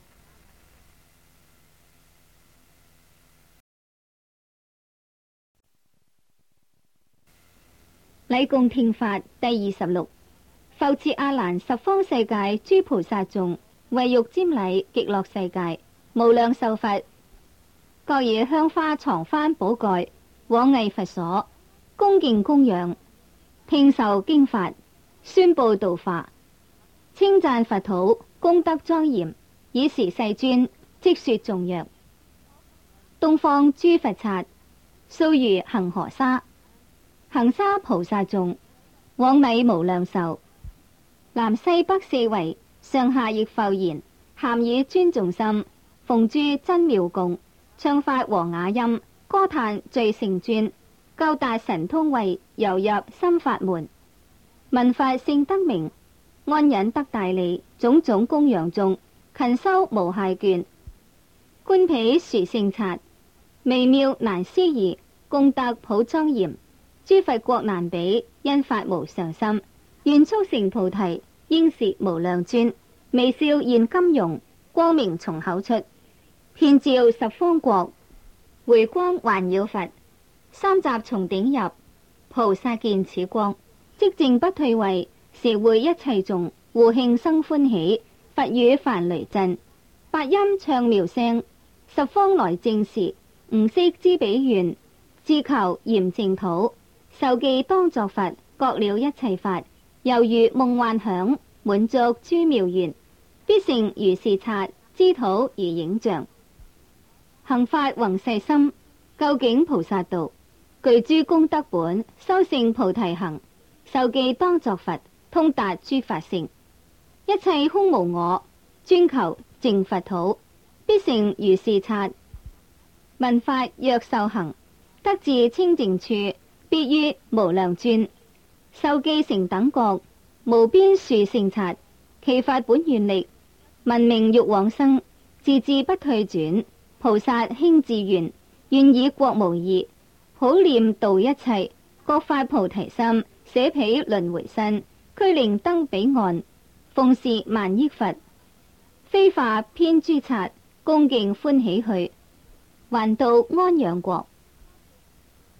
禮供聽法第二十六。復次阿難，十方世界諸菩薩眾，為欲瞻禮極樂世界無量壽佛，各以香花幢幡寶蓋往詣佛所，恭敬供養，聽受經法，宣布道化，稱讚佛土功德莊嚴，以時世尊即說頌曰：東方諸佛剎，數如恒河沙，恒沙菩薩眾，往禮無量壽。南西北四圍，上下亦復然，咸以尊重心，奉諸真妙供，唱法和雅音，歌歎最勝尊，究達神通慧，遊入心法門，聞法聖得名，安忍得大利，種種供養中，勤修無懈倦。觀彼殊勝剎，微妙難思議，功德普莊嚴，諸佛國難比，因法無上心，願速成菩提，應是無量尊，微笑現金容，光明從口出，遍照十方國，回光環繞佛，三雜從頂入，菩薩見此光，即淨不退位，時會一切眾，互慶生歡喜，佛語梵雷震，八音唱妙聲，十方來證時，吾悉知彼願，自求嚴淨土，受記當作佛，覺了一切法，猶如夢幻響，滿足諸妙願，必成如是剎，知土如影像，行法宏誓心，究竟菩薩道，具諸功德本，修成菩提行，受記當作佛，通達諸法性，一切空無我，專求淨佛土，必成如是剎。聞法若受行，得至清淨處，必於無量尊，受記成等覺，無邊殊勝剎。其法本願力，聞名欲往生，自致不退轉。菩薩興志願，願以國無異，普念度一切，各發菩提心，捨彼輪迴身，俱令登彼岸，奉事萬億佛，非化偏諸剎，恭敬歡喜去，還到安養國。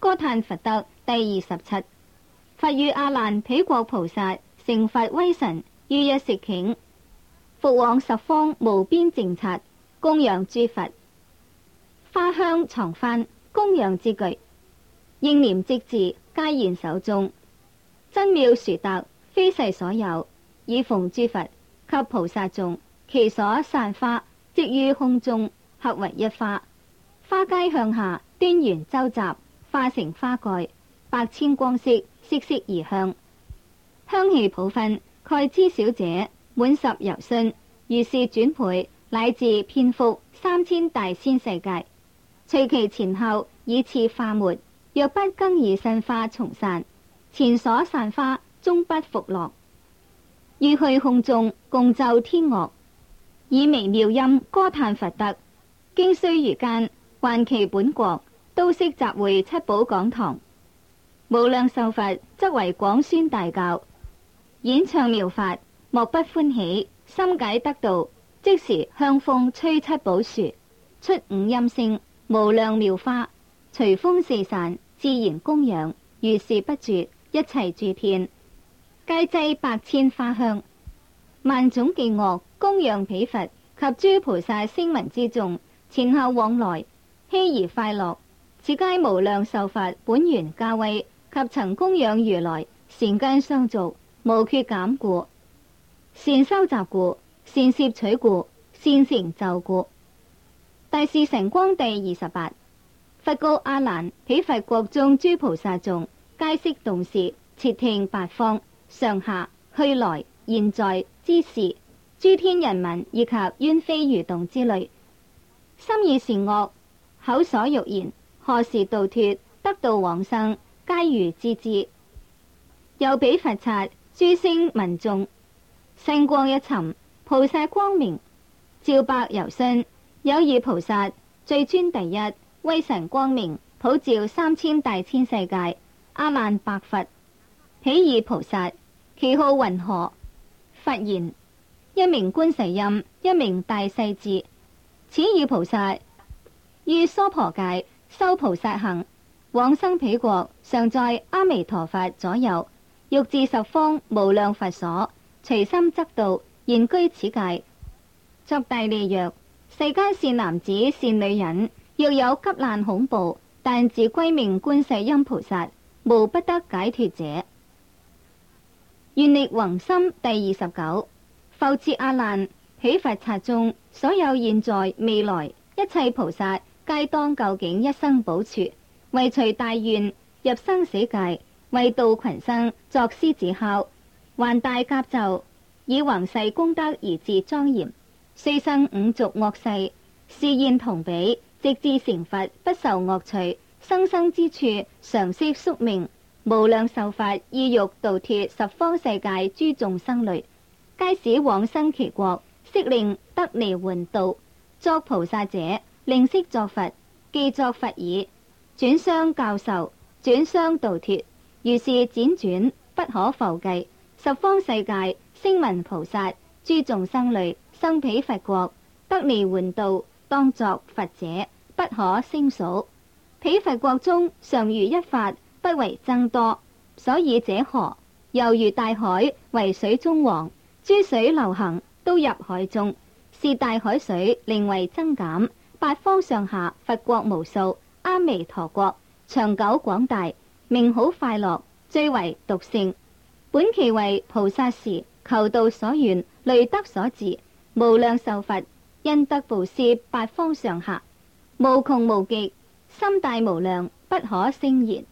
歌歎佛德第二十七。佛與阿難彼國菩薩成佛威神於一時頃，復往十方無邊淨剎供養諸佛，花香幢幡供養之具，應念即至，皆現手中，珍妙殊特，非世所有，以奉諸佛及菩薩眾，其所散花即於空中合為一花，花皆向下端圓周集，化成花蓋，百千光色，色色而香，香氣普熏，蓋知曉者滿十由旬，如是轉倍，乃至遍覆三千大千世界，隨其前後以次化末，若不更以新花重散，前所散花終不復落。於虛空中共奏天樂，以微妙音歌歎佛德，經須臾間，還其本國，都悉集會七寶講堂。無量壽佛則為廣宣大教，演唱妙法，莫不歡喜，心解得道。即時香風吹七寶樹，出五音聲，無量妙花，隨風四散，自然供養，如是不絕，一切諸天皆濟百千花香，萬種伎樂供養彼佛及諸菩薩聲聞之眾，前後往來，喜而快樂。此皆無量壽佛本願加威及曾供養如來善根相續，無缺減故，善收集故，善攝取故，善成就故。大士神光第二十八。佛告阿難：彼佛國中諸菩薩眾，皆悉動事，切聽八方上下去來現在之事，諸天人民以及淵非蠕動之類，心意善惡，口所欲言，何時度脫得道往生，皆如知之。又彼佛剎諸聲聞眾，星光一尋，菩薩光明照百由旬，有二菩薩最尊第一，威神光明，普照三千大千世界。阿難白佛：彼二菩薩其號云何？佛言：一名觀世音，一名大勢至。此二菩薩於娑婆界修菩薩行，往生彼國，常在阿彌陀佛左右，欲至十方無量佛所，隨心則到，現居此界。作大利曰：世間善男子善女人，若有急難恐怖，但自歸命觀世音菩薩，無不得解脫者。願力宏心第二十九。復次阿難，彼佛剎中所有現在未來一切菩薩，皆當究竟一生補處，為隨大願入生死界，為度群生作獅子哮，還大甲冑，以宏誓功德而自莊嚴。雖生五濁惡世，示現同彼，直至成佛，不受惡趣。生生之處，常息宿命。無量壽佛意欲度脫十方世界諸眾生類，皆使往生其國，悉令得離換道。作菩薩者，令悉作佛，既作佛已，轉相教授，轉相度脫，如是輾轉，不可復計。十方世界聲聞菩薩諸眾生類，生彼佛國，得離換道，當作佛者，不可勝數。彼佛國中常如一法，不為增多。所以者何？猶如大海為水中王，諸水流行都入海中，是大海水令為增減。八方上下佛國無數，阿彌陀國長久廣大，名好快樂，最為獨勝。本期為菩薩時，求道所願，累德所致，無量壽佛因得布施八方上下，無窮無極，心大無量，不可勝言。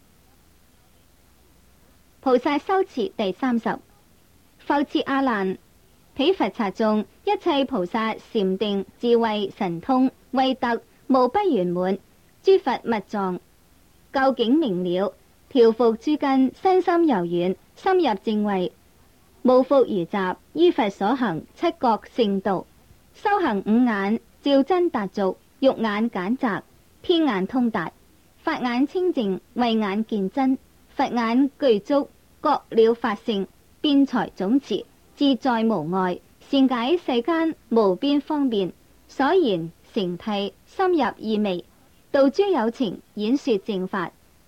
菩薩修持第三十。復次阿難，彼佛剎中一切菩薩禪定智慧神通威德無不圓滿，諸佛密藏究竟明了，調伏諸根，身心柔軟，深入正位，無復如雜。依佛所行七覺聖道，修行五眼照真達俗，肉眼簡擇，天眼通達，法眼清淨，慧眼見真，佛眼具足，覺了法性，辯才總持，自在無礙，善解世間無邊方便，所言誠諦深入意味，度諸有情，演說正法，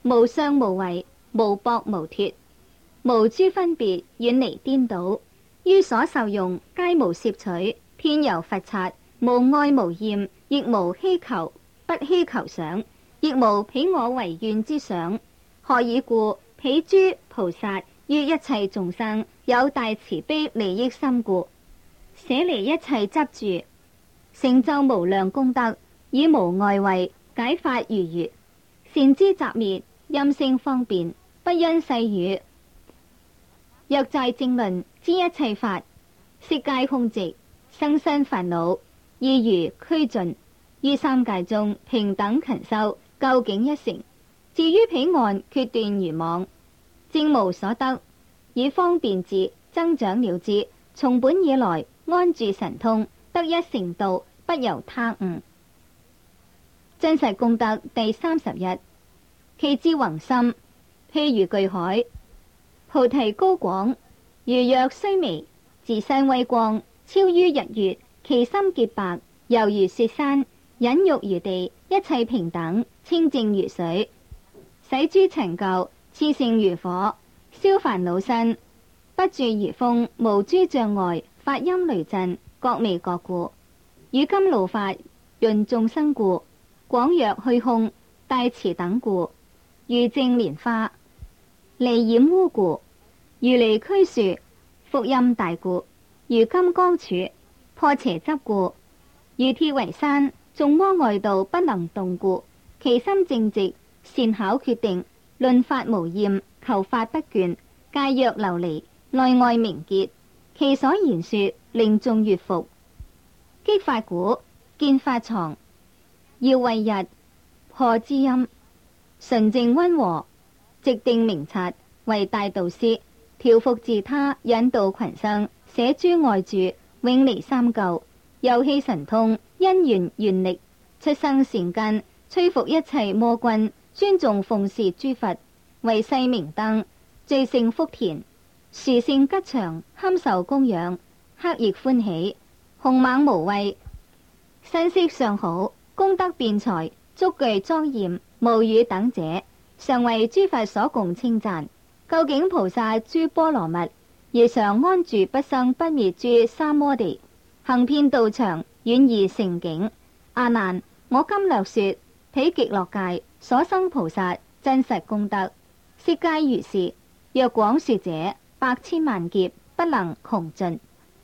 無相無為，無縛無脫，無諸分別，遠離顛倒。於所受用，皆無攝取，遍遊佛剎，無愛無厭，亦無希求，不希求想，亦無彼我為願之想。何以故？彼諸菩薩於一切眾生有大慈悲利益心故，捨離一切執著，成就無量功德，以無礙慧解法如如，善知擇滅，音聲方便，不因細語。若在正論知一切法，悉皆空寂，生身煩惱意如俱盡，於三界中平等勤修，究竟一成。至於彼岸決斷如網，正無所得，以方便智增長了之，從本以來安住神通，得一成道，不由他悟。真實功德第三十一，其智宏深，譬如巨海，菩提高廣，如若須彌，自身威光，超於日月，其心潔白，猶如雪山，忍辱如地，一切平等，清淨如水，洗諸塵垢，熾盛如火，燒煩惱身，不住如風，無諸障礙，法音雷震，各微各故，與甘露法，潤眾生故，廣若虛空，大慈等故，如淨蓮花，離染污故，如離驅樹，福音大故，如金剛杵，破邪執故，如鐵圍山，眾魔外道不能動故，其心正直，善巧決定，論法無厭，求法不倦，戒若琉璃，內外明潔，其所言說，令眾悅服。擊法鼓，見法藏，耀慧日，破之音，純淨溫和，直定明察，為大導師，調伏自他，引導群生，捨諸愛住，永離三垢，遊戲神通，因緣願力，出生善根，摧伏一切魔君，尊重奉事諸佛，為世明燈，最勝福田，殊勝吉祥，堪受供養，克亦歡喜，雄猛無畏，身色上好，功德辯才，足具莊嚴，無與等者，常為諸佛所共稱讚。究竟菩薩諸波羅蜜，而常安住不生不滅諸三摩地，行遍道場，遠異勝境。阿難，我今略說彼極樂界所生菩薩真實功德，悉皆如是。若廣說者，百千萬劫不能窮盡。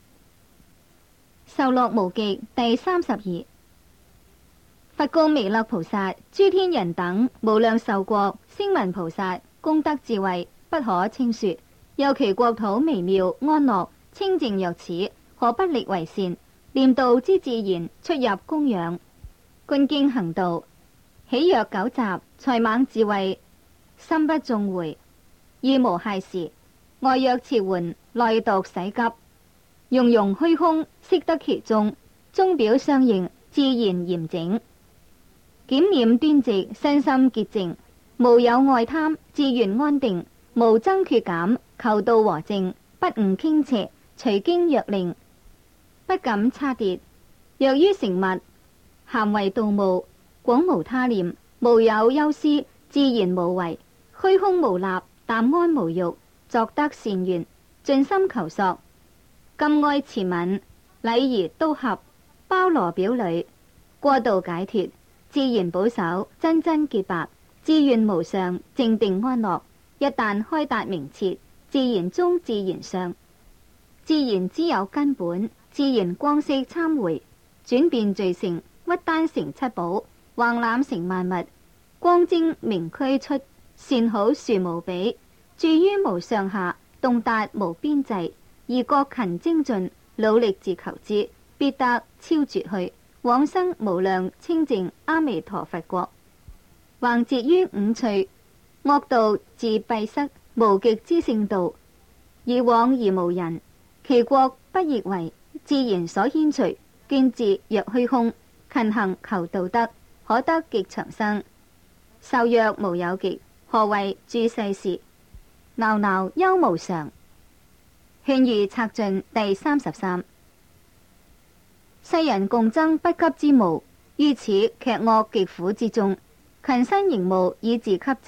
受樂無極第三十二。佛告彌勒菩薩：諸天人等無量壽國聲聞菩薩功德智慧不可稱說，又其國土微妙安樂清淨若此，何不力為善？念道之自然出入供養，觀經行道，喜若九集，才猛智慧，心不縱回，意無懈時，外若遲緩，內獨使急，融融虛空，悉得其中，鐘表相應，自然嚴整，檢念端直，身心潔淨，無有外貪，自願安定，無增缺減，求道和正，不誤傾斜，隨經若令，不敢差跌。若於成物，咸為道務，廣無他念，無有憂思，自然無為，虛空無立，淡安無欲，作得善緣，盡心求索，禁愛慈憫，禮儀都合，包羅表裏，過度解脫，自然保守，真真潔白，自願無上，靜定安樂。一旦開達明徹，自然中自然上，自然之有根本，自然光色參回，轉變聚成，屈單成七寶，橫攬成萬物，光精明驅出，善好殊無比，住於無上下，洞達無邊際，而各勤精進，努力自求之，必得超絕去，往生無量清淨阿彌陀佛國。橫截於五趣惡道，自閉塞無極之聖道，而往而無人，其國不亦為自然所牽隨，捐節若虛空，勤行求道德，可得極長生。壽若無有極，何謂住世時？鬧鬧憂無常。勸喻策進第三十三。世人共爭不給之務，於此劇惡極苦之中，勤身營務以自給濟，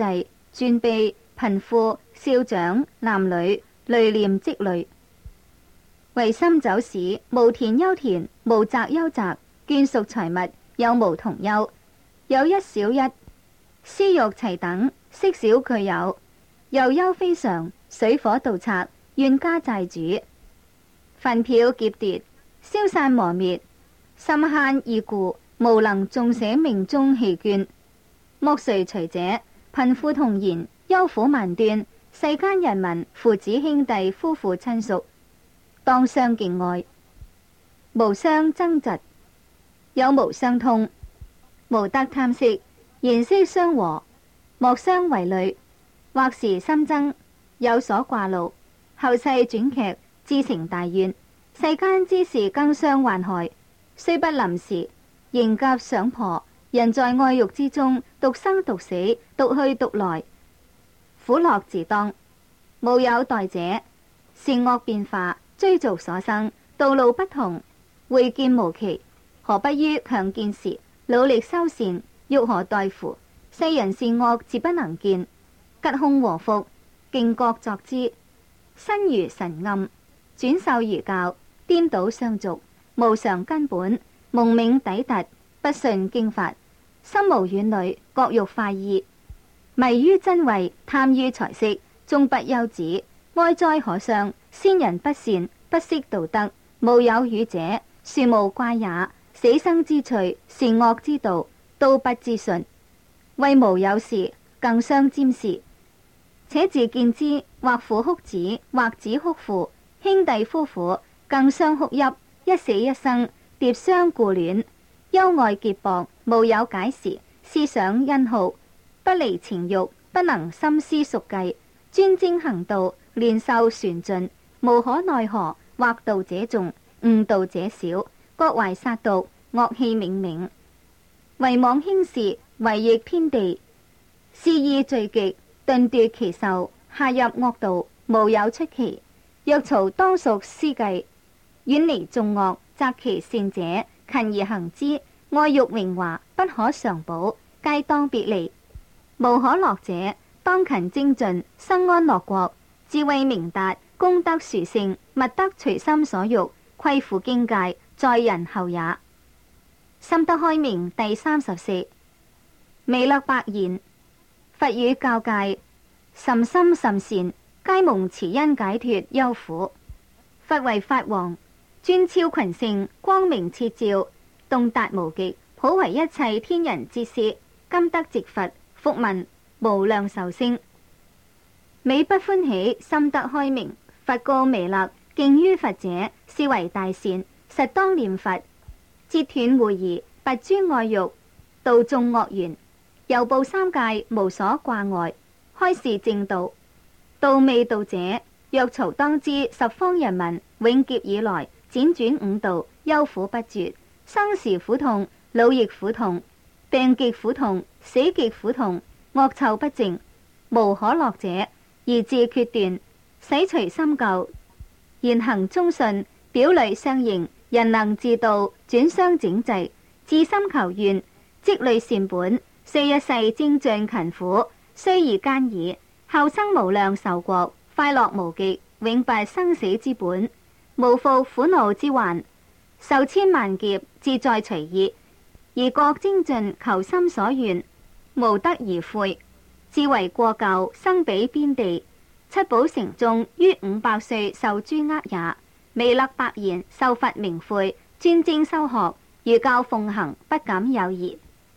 尊卑、貧富、少長、男女，累念積累。唯心走使，無田休田，無宅休宅，眷屬財物有無同憂。有一少一，私欲齊等，色少俱有。又憂非常，水火盜賊，怨家債主。焚票劫奪，消散磨滅，心慳意故，無能縱捨命中棄捐。莫誰隨者，貧富同然，憂苦萬端。世間人民，父子兄弟，夫婦親屬，當相敬愛，無相爭嫉，有無相通，無得貪色，言色相和，莫相為慮。或時心爭，有所掛慮，後世轉劇，自成大怨。世間之事更相患害，雖不臨時，仍夾上破。人在愛欲之中，獨生獨死，獨去獨來，苦樂自當。無有代者，善惡變化，追逐所生，道路不同，會見無期。何不於強健時努力修善，欲何待乎？世人善惡自不能見，吉凶禍福，競各作之。身如神暗，轉獸如教，顛倒相續，無常根本，蒙冥抵突，不順經法，心無遠慮，各欲快意，迷於真慧，貪於財色，終不休止。哀哉可傷，先人不善，不識道德，無有語者，殊無怪也。死生之趣，善惡之道，都不知順，為無有事，更相沾事。且自見之，或父哭子，或子哭父，兄弟夫婦更相哭泣，一死一生，蝶相顧戀，憂愛結薄，無有解時，思想因好，不離情欲，不能心思熟計，專精行道，練修旋盡，無可奈何。或道者眾，誤道者少，各懷殺毒，惡氣冥冥，唯妄輕視，違逆天地，肆意罪極，頓奪其壽，下入惡道，無有出期。若曹當屬思計，遠離眾惡，擇其善者，勤而行之。愛欲榮華，不可常保，皆當別離。無可樂者，當勤精進，生安樂國。智慧明達，功德殊勝，勿得隨心所欲，虧負經戒，在人後也。心得開明第三十四。彌勒白言：佛語教誡，甚深甚善，皆蒙慈恩解脫憂苦。佛為法王，尊超群聖，光明徹照，洞達無極，普為一切天人之師。今得值佛，復聞無量壽星，美不歡喜，心得開明。佛告彌勒：敬於佛者，是為大善，實當念佛，截斷會疑，拔諸愛欲，度眾惡緣，猶報三界，無所掛礙，開示正道。道未道者，若曹當知，十方人民永劫以來，輾轉五道，憂苦不絕，生時苦痛，老亦苦痛，病極苦痛，死極苦痛，惡臭不淨，無可樂者，而自決斷，洗除心垢，言行忠信，表裏相應，人能自度，轉相整濟，至心求願，積累善本，雖一世精進勤苦，雖而艱矣，後生無量壽國，快樂無極，永拔生死之本，無復苦惱之患，受千萬劫，自在隨意，而各精進，求心所願，無得而悔。自為過舊，生彼邊地，七寶城中，於五百歲受諸厄也。彌勒白言：受佛明誨，專精修學，如教奉行，不敢有言。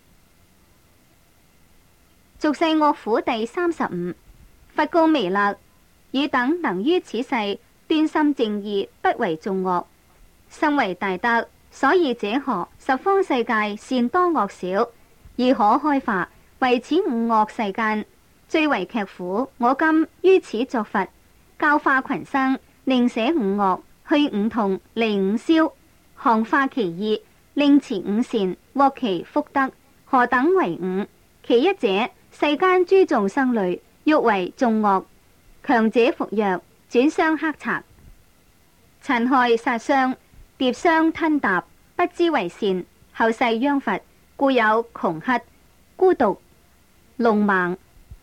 俗世惡苦第三十五。佛告彌勒：汝等能於此世端心正義，不為眾惡，甚為大德。所以者何？十方世界善多惡少，而可開化。為此五惡世間最為劇苦。我今於此作佛，教化群生，令捨五惡，去五痛，離五消，降化其意，令持五善，獲其福德。何等為五？其一者，世間諸眾生類，欲為眾惡，強者服弱，轉相克賊，殘害殺傷，疊相吞踏，不知為善。後世殃罰，故有窮乞、孤獨、聾盲、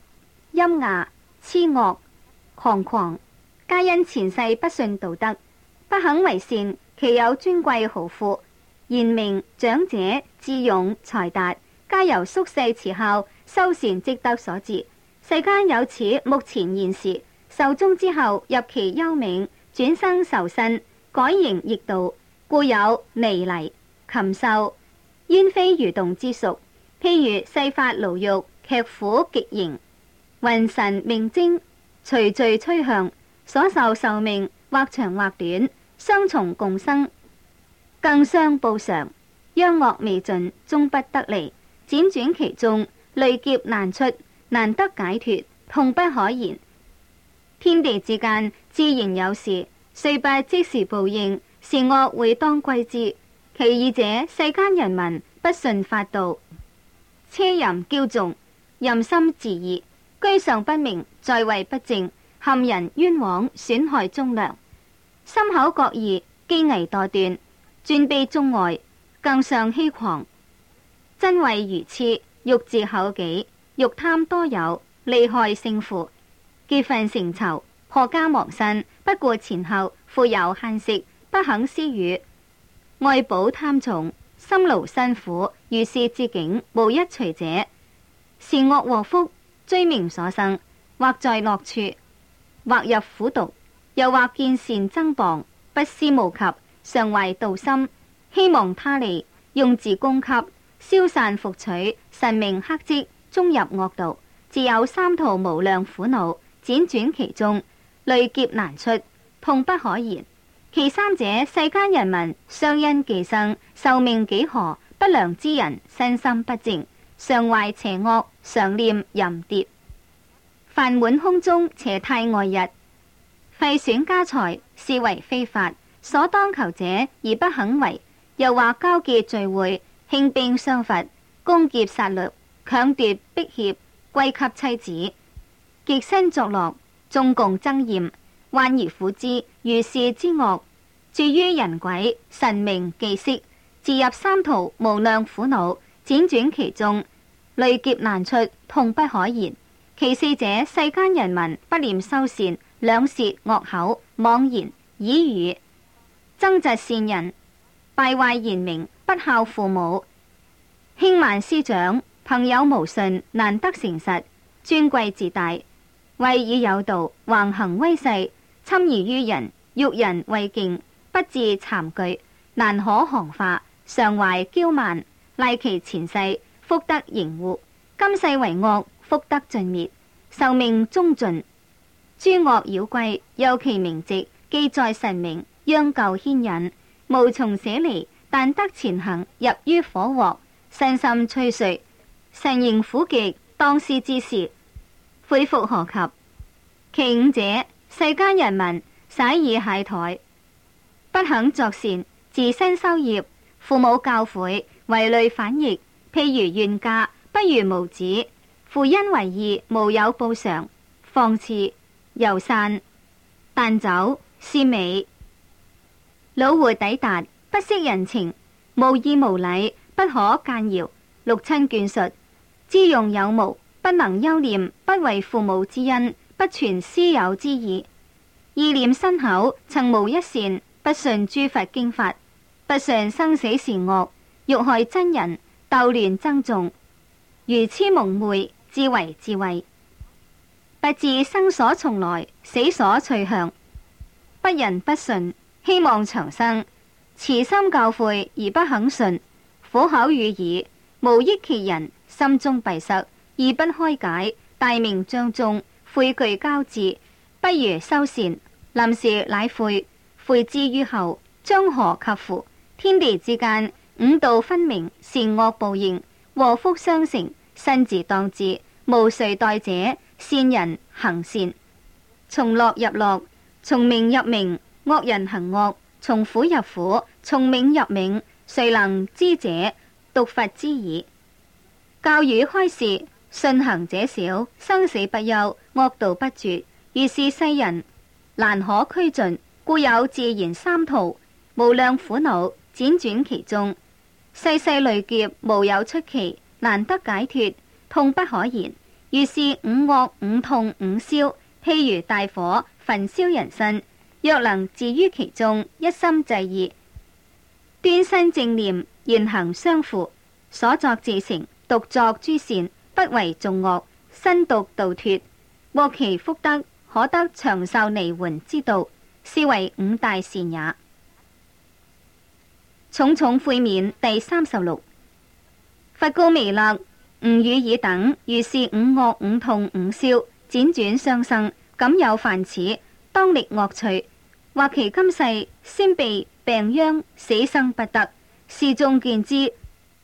陰亞、痴惡、狂狂，皆因前世不信道德，不肯為善。其有尊貴豪富、賢明長者、智勇才達，皆由宿世慈孝修善積德所致。世間有此目前現時，壽終之後入其幽冥，轉生受身，改形易道，故有尼尼、禽獸、煙飛魚動之屬。譬如世法牢獄，劇苦極刑，雲神命徵，隨序趨向，所受壽命或長或短，雙重共生，更相報償。殃惡未盡，終不得離，輾轉其中，累劫難出，難得解脫，痛不可言。天地之間自然有事，雖不即時報應，善惡會當歸之。其二者，世間人民不信法道，奢淫驕縱，淫心自異，居上不明，在位不正，陷人冤枉，損害忠良，心口各異，機危墮斷，專卑中外，更上欺狂，真為愚痴，欲自厚己，欲貪多有，利害勝負，結憤成仇，破家亡身，不顧前後，富有慳食，不肯施予，愛寶貪重，心勞辛苦，如是之境，無一除者。善惡禍福，追名所生，或在惡處，或入苦毒，又或見善增謗，不思無及，常懷妒心，希望他利，用自供給，消散復取，神明克績，終入惡道，自有三途無量苦惱，輾轉其中，累劫難出，痛不可言。其三者，世間人民相因寄生，壽命幾何，不良之人身心不正，常懷邪惡，常念淫蝶，飯滿空中，邪態外溢，廢損家財，是為非法，所當求者而不肯為，又或交結聚會，興兵相伐，攻劫殺戮，強奪逼脅，歸給妻子，極身作樂，眾共憎厭，患而苦之，如是之惡，住於人鬼神明忌色，自入三途無量苦惱，輾轉其中，累劫難出，痛不可言。其四者，世間人民不念修善，兩舌惡口，妄言綺語，憎嫉善人，敗壞賢明，不孝父母，輕慢師長，朋友無信，難得誠實，尊貴自大，為以有道，橫行威勢，侵夷於人，欲人畏敬，不自慚懼，難可行化，常懷驕慢，賴其前世福德盈護，今世為惡，福德盡滅，壽命終盡，諸惡妖怪有其名籍，記在神明，央救牽引，無從捨離，但得前行，入於火鑊，身心摧碎，神形苦極，當思之時，悔復何及？其五者，世間人民徙以懈怠，不肯作善，自身修業，父母教誨，為累反逆，譬如怨家，不如無子，父因為義，無有報償，放肆遊散，但酒鮮美，老胡抵達，不識人情，無義無禮，不可諫搖，六親眷屬，知用有無，不能憂念，不為父母之恩，不傳師友之義，意念身口，曾無一善，不信諸佛經法，不信生死善惡，欲害真人，鬥亂爭訟，愚癡蒙昧，自為智慧，不知生所從來，死所去向，不仁不順，希望長生，慈心教誨而不肯順，苦口語耳，無益其人，心中閉塞，意不開解，大名將終，悔懼交至，不如修善，臨時乃悔，悔之於後，將何及乎？天地之間，五道分明，善惡報應，禍福相承，身自當之，無誰代者。善人行善，從樂入樂，從名入名；惡人行惡，從苦入苦，從冥入冥。誰能知者？獨佛知矣。教汝開示，信行者少，生死不休，惡道不絕。如是世人難可驅盡，故有自然三途，無量苦惱，輾轉其中，世世累劫，無有出期，難得解脫，痛不可言。 如是五惡五痛五燒，譬如大火焚燒人身，若能置於其中，一心制意，端身正念，言行相符，所作自成，獨作諸善，不為眾惡，身獨度脫，獲其福德，可得長壽離緩之道，是為五大善也。重重悔免第三十六。佛告彌勒：吾與爾等如是五惡五痛五燒，輾轉相生，敢有犯此，當歷惡趣，或其今世先被病殃，死生不得。示眾見之。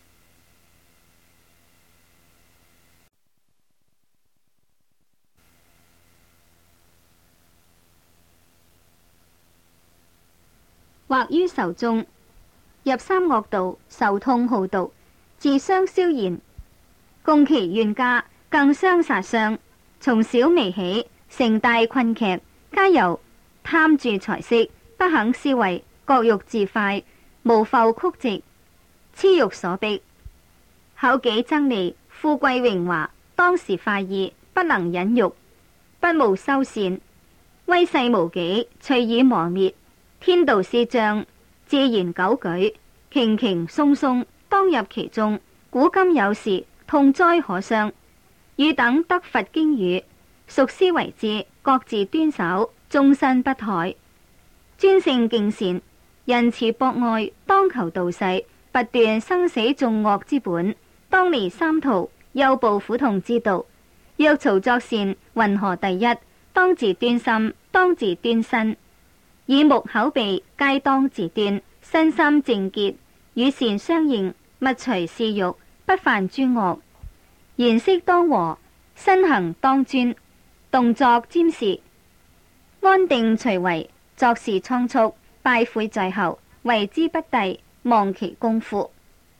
或於仇中入三惡道，仇痛好毒，自相燒燃，共其怨家，更相殺傷。從小微起，成大困劇，皆由貪著財色，不肯思維，各欲自快，無復曲直，痴欲所逼，厚己爭利，富貴榮華，當時快意，不能忍辱，不務修善，威勢無己，隨以磨滅。天道施障，自然久舉，頃頃鬆鬆，當入其中。古今有時，痛哉可傷。汝等得佛經語，熟思為之，各自端守，終身不怠。專性敬善，仁慈博愛，當求度世，拔斷生死眾惡之本，當離三途，憂怖苦痛之道。若曹作善，云何第一？當自端心，當自端身。耳目口鼻皆當自端，身心淨潔，與善相應，勿隨嗜欲，不犯諸惡。言色當和，身行當專，動作瞻視，安定隨為，作事倉促，敗悔在後，為之不逮，忘其功夫。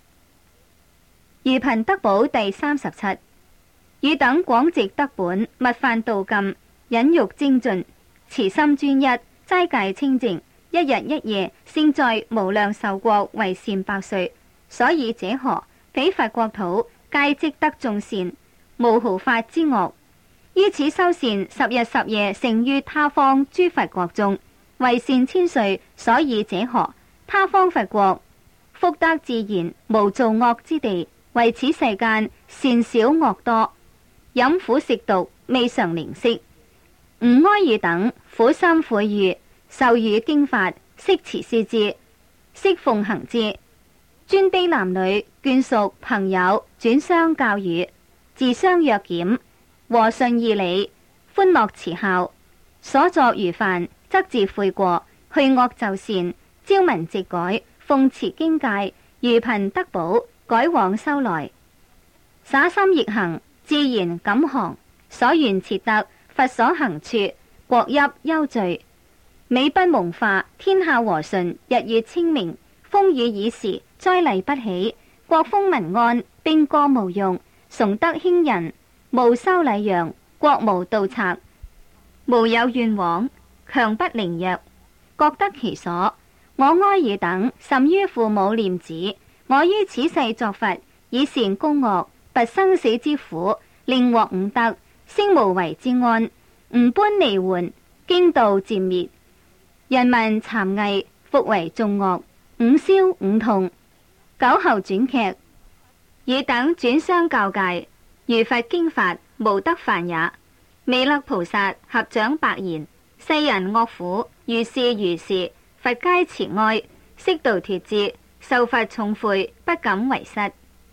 如貧德寶第三十七。汝等廣植德本，勿犯道禁，忍辱精進，慈心專一，齋戒清淨，一日一夜，勝在無量壽國為善百歲。所以者何？彼佛國土，皆積德眾善，無毫發之惡。於此修善，十日十夜，勝於他方諸佛國中，為善千歲。所以者何？他方佛國，福德自然，無造惡之地，為此世間善少惡多，飲苦食毒，未嘗寧息。吾哀汝等苦心悔遇，授予經法，悉持師之，悉奉行之。尊卑男女眷屬朋友轉相教語，自相約檢，和順義理，歡樂慈孝。所作愚犯，則自悔過，去惡就善，朝聞夕改，奉持經戒，如貧德寶，改往修來。灑心逆行，自然感行。所願切得，佛所行處，國邑憂聚，美不蒙化，天下和順，日月清明，風雨已時，災厲不起，國豐民安，兵戈無用，崇德興仁，無修禮讓，國無盜賊，無有怨枉，強不凌弱，各得其所。我哀汝等，甚於父母念子，我於此世作佛，以善攻惡，拔生死之苦，令獲五德，升無為之安，吾般離緩，經道漸滅，人民讒偽，復為眾惡，五燒五痛。久後轉劇，汝等轉相教戒，如佛經法，無得犯也。彌勒菩薩合掌白言：世人惡苦，如是如是，佛皆慈愛，悉度脫之，受佛重悔，不敢為失。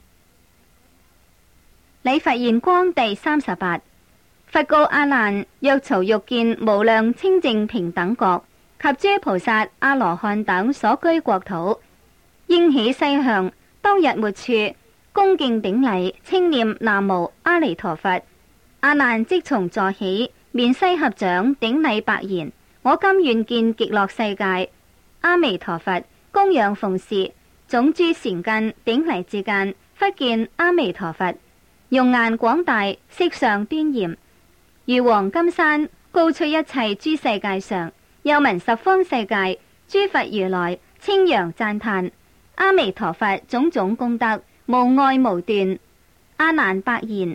禮佛現光第三十八。佛告阿難：若曹欲見無量清淨平等國及諸菩薩阿羅漢等所居國土，應起西向，當日沒處，恭敬頂禮，稱念南無阿彌陀佛。阿難即從座起，面西合掌頂禮白言：我今願見極樂世界。阿彌陀佛供養奉事，種諸善根頂禮之間，忽見阿彌陀佛容顏廣大，色相端嚴，如黃金山，高出一切諸世界上。又聞十方世界諸佛如來稱揚讚歎阿彌陀佛種種功德，無礙無斷。阿難白言：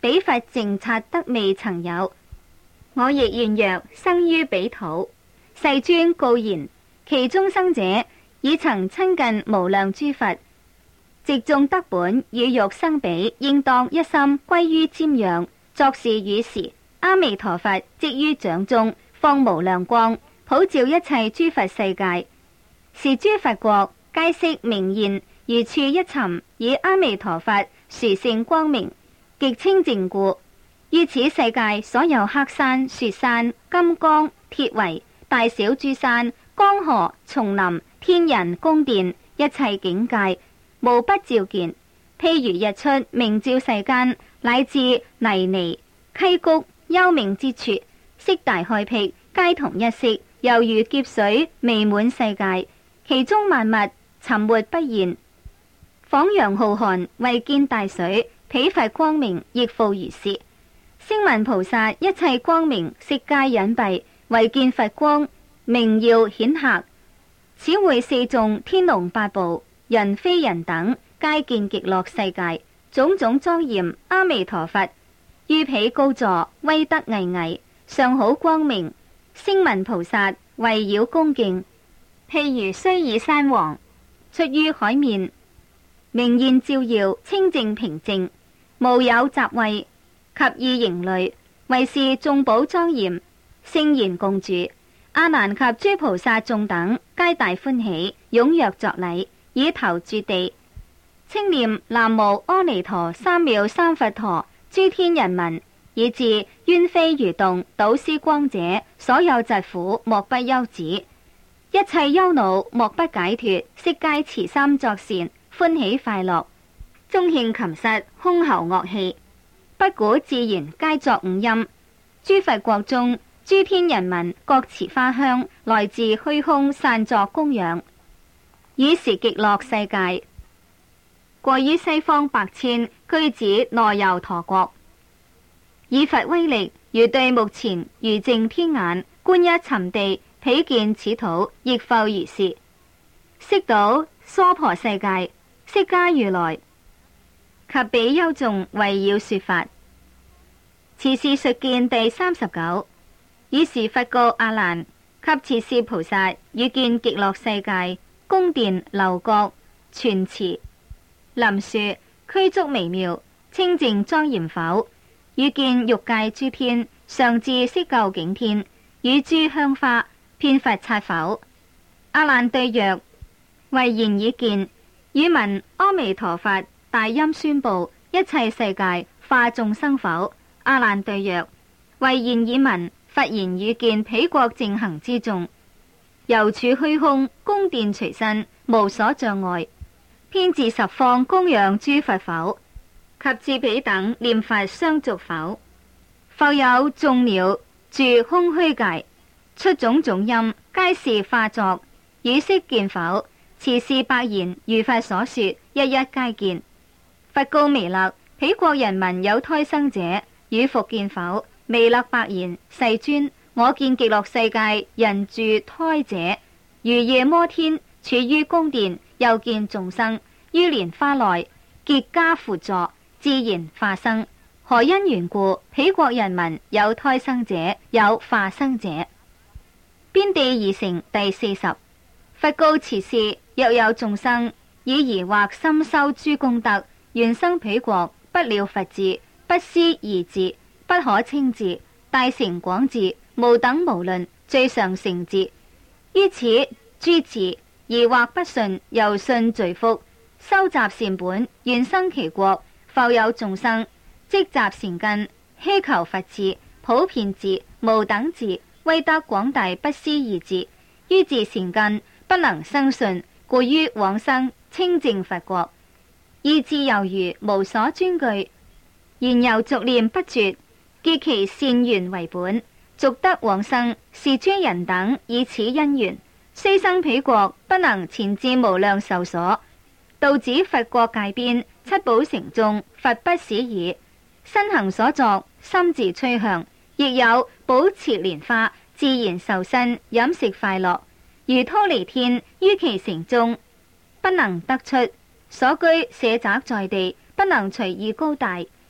彼佛淨察得未曾有。我亦願若生於彼土。世尊告言：其中生者已曾親近無量諸佛，植種德本，與欲生彼，應當一心歸於瞻仰。作是語時，阿彌陀佛即於掌中放無量光，普照一切諸佛世界。是諸佛國皆悉明現，如處一塵，以阿彌陀佛殊勝光明，極清淨故。於此世界所有黑山、雪山、金剛、鐵圍、大小諸山、江河、叢林、天人、宮殿，一切境界，無不照見。譬如日出，明照世間，乃至泥濘、溪谷、幽冥之處，悉大開闢，皆同一色，猶如劫水，彌滿世界。其中萬物沉沒不現，仿洋浩瀚，為見大水。彼佛光明亦復如是。聲聞菩薩一切光明悉皆隱蔽，為見佛光明耀顯赫。此會四眾天龍八部人非人等，皆見極樂世界，種種莊嚴。阿彌陀佛於彼高座，威德巍巍，上好光明。聲聞菩薩圍繞恭敬，譬如須彌山王出於海面，明現照耀，清淨平靜，無有雜穢及異形類，為是眾寶莊嚴，聖言共住。阿難及諸菩薩眾等皆大歡喜，踴躍作禮，以頭住地，稱念南無阿彌陀三藐三佛陀。諸天人民以至冤非蠕動倒施光者，所有疾苦莫不休止，一切憂惱莫不解脫，悉皆慈心作善，歡喜快樂。中磬琴瑟，箜篌樂器，不鼓自然，皆作五音。諸佛國中，諸天人民各持花香，來自虛空散作供養。爾時極樂世界過於西方百千，居止羅睺陀國。以佛威力，如對目前如淨天眼，觀一尋地，彼見此土亦復如是。悉倒娑婆世界，釋迦如來及比丘眾圍繞說法。此是述見第三十九。爾時佛告阿難及持事菩薩，與見極樂世界，宮殿樓閣泉池林樹俱足微妙，清淨莊嚴否？與見欲界諸天，上至色究竟天，與諸香花遍佛剎否？阿難對曰：唯然已見。與聞阿彌陀佛大音宣布，一切世界化眾生否？阿難對曰：唯然已聞。佛言與見彼國淨行之眾，猶處虛空，宮殿隨身，無所障礙，遍自十方供養諸佛否？及至彼等念佛相續否？復有眾鳥住空虛界，出種種音，皆是化作，汝悉見否？此是百言，如佛所說，一一皆見。佛告彌勒：彼國人民有胎生者，汝復見否？彌勒白言：世尊，我見極樂世界人住胎者，如夜摩天，處於宮殿，又見眾生於蓮花內結跏趺坐，自然化生。何因緣故？彼國人民有胎生者，有化生者。邊地二乘第四十。佛告持事：若有眾生以疑惑心修諸功德，願生彼國，不了佛智，不思義智，不可稱智，大成廣智，無等無論，最上乘智。於此諸智疑惑不信，又信罪福，修習善本，願生其國。復有眾生積集善根，希求佛智，普遍智，無等智，威德廣大，不思義智。於自善根不能生信，故於往生清淨佛國。意志猶如無所專據，言猶續念不絕，結其善緣為本，續得往生。是諸人等以此因緣，雖生彼國，不能前至無量壽所，到指佛國界邊，七寶城中，佛不使已。身行所作，心自趨向，亦有寶池蓮花，自然受身，飲食快樂，如忉利天於其城中，不能得出。所居舍宅在地，不能隨意高大，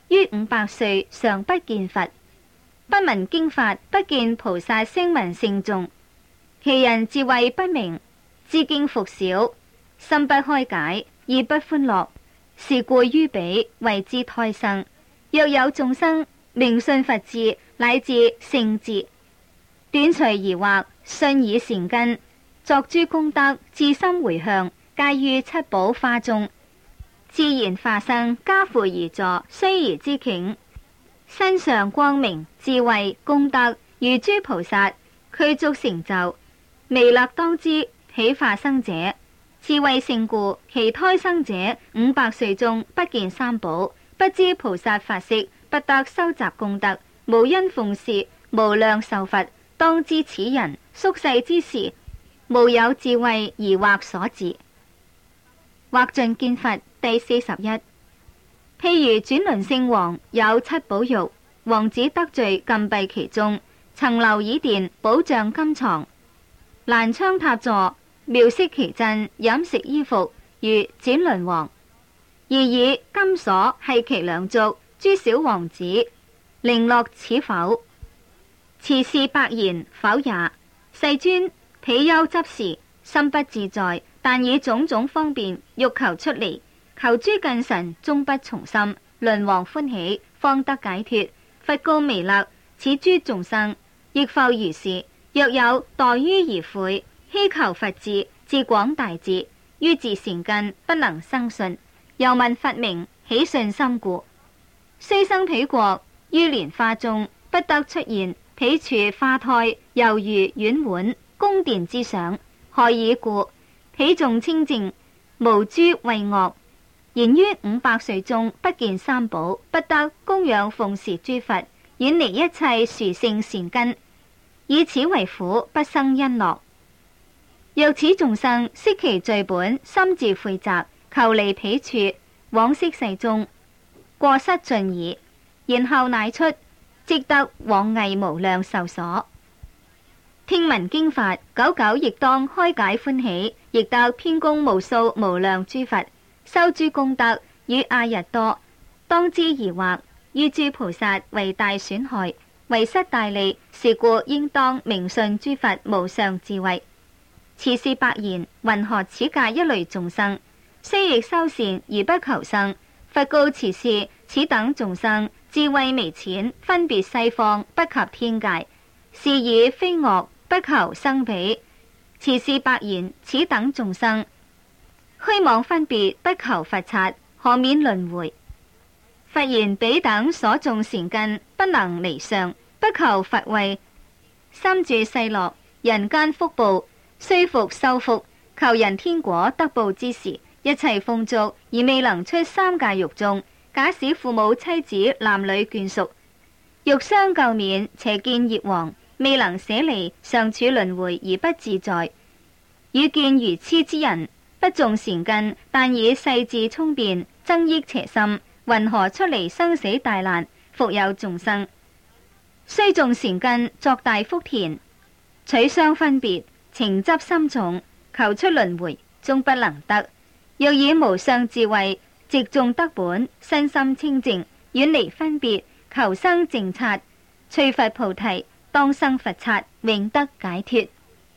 於五百歲尚不見佛，不聞經法，不見菩薩聲聞聖眾。其人智慧不明，知經復少，心不開解，意不歡樂，是故於彼謂之胎生。若有眾生明信佛智，乃至聖智，斷除疑惑，信以善根，作諸功德，至心回向，皆於七寶花中，自然化生，家父而坐，須臾之頃，身上光明，智慧功德，如諸菩薩具足成就，彌勒當知，彼化生者智慧勝故，其胎生者五百歲中不見三寶，不知菩薩法識，不得收集功德，無因奉事，無量壽佛。當知此人宿世之時，無有智慧而惑所致。惑盡見佛第四十一。譬如轉輪聖王有七寶玉，王子得罪禁閉其中，層樓椅墊，寶障金床，欄窗塔座，妙色奇珍，飲食衣服如轉輪王，而以金鎖繫其兩足。諸小王子凌樂此否？持事白言，否也。世尊，彼憂執事，心不自在，但以種種方便欲求出離，求諸近臣終不從心。輪王歡喜，方得解脫。佛告彌勒：此諸眾生亦復如是。若有墮於疑悔，希求佛智，至廣大智，於自善根不能生信，又聞佛名，起信心故，雖生彼國於蓮花中，不得出現。彼處花胎猶如丸碗，宮殿之上。何以故？彼眾清淨，無諸穢惡，然於五百歲中不見三寶，不得供養奉事諸佛，遠離一切殊勝善根，以此為苦，不生欣樂。若此眾生悉其罪本，心自悔責，求離彼處，往昔世中過失盡矣，然後乃出，即得往詣無量壽所。聽聞經法，久久亦當開解歡喜，亦得遍供無數無量諸佛，修諸功德與阿逸多。當知疑惑於諸菩薩為大損害，為失大利，是故應當明信諸佛無上智慧。持事白言：云何此界一類眾生，雖亦修善而不求生？佛告持事：此等眾生智慧微淺，分別西方，不及天界，是以非惡，不求生彼。持事白言：此等眾生虛妄分別，不求佛剎，何免輪迴？佛言：彼等所種善根，不能離相，不求佛慧，心住世樂，人間福報，雖復修福，求人天果得報之時，一切豐足，而未能出三界獄中。假使父母妻子男女眷屬，欲相救免，邪見業王，未能捨離，尚處輪迴而不自在。遇見愚癡之人，不種善根，但以世智聰辯，增益邪心，云何出離生死大難？復有眾生雖種善根，作大福田，取相分別，情執深重，求出輪迴，終不能得。若以無上智慧，直種德本，身心清淨，遠離分別，求生淨剎，趣佛菩提，當生佛剎，永得解脫。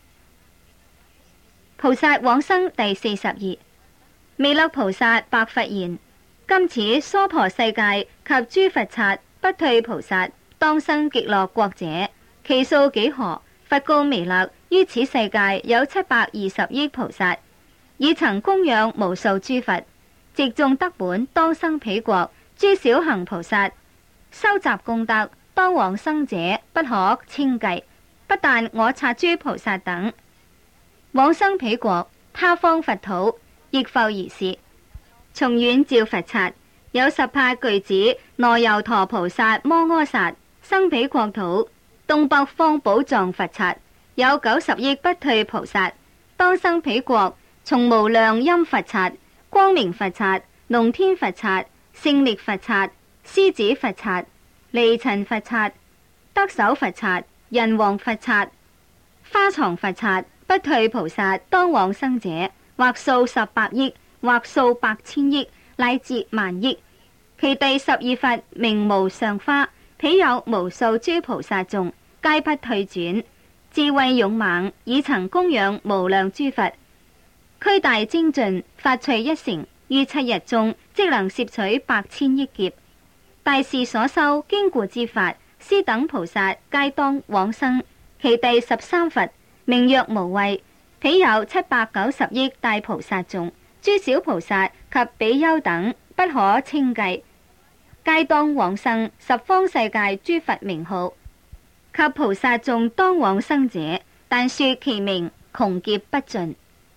菩薩往生第四十二。彌勒菩薩白佛言：今此娑婆世界及諸佛剎，不退菩薩，當生極樂國者，其數幾何？佛告彌勒：於此世界有七百二十億菩薩，已曾供養無數諸佛，直種德本，當生彼國。諸小行菩薩收集功德，當往生者不可稱計。不但我剎諸菩薩等往生彼國，他方佛土亦復如是。從遠照佛剎，有十八巨子羅由陀菩薩摩訶薩生彼國土。東北方寶藏佛剎有九十億不退菩薩，當生彼國。從無量音佛剎、光明佛剎、龍天佛剎、勝力佛剎、獅子佛剎、離塵佛剎、得手佛剎、人王佛剎、花藏佛剎，不退菩薩當往生者，或數十百億，或數百千億，乃至萬億。 其第十二佛名無上花，彼有無數諸菩薩眾，皆不退轉，智慧勇猛，已曾供養無量諸佛。俱大精進，發趣一成，於七日中即能攝取百千億劫。大士所修堅固之法，斯等菩薩皆當往生。其第十三佛名曰無畏，彼有七百九十億大菩薩眾，諸小菩薩及比丘等不可稱計，皆當往生十方世界諸佛名號。及菩薩眾當往生者，但說其名窮劫不盡。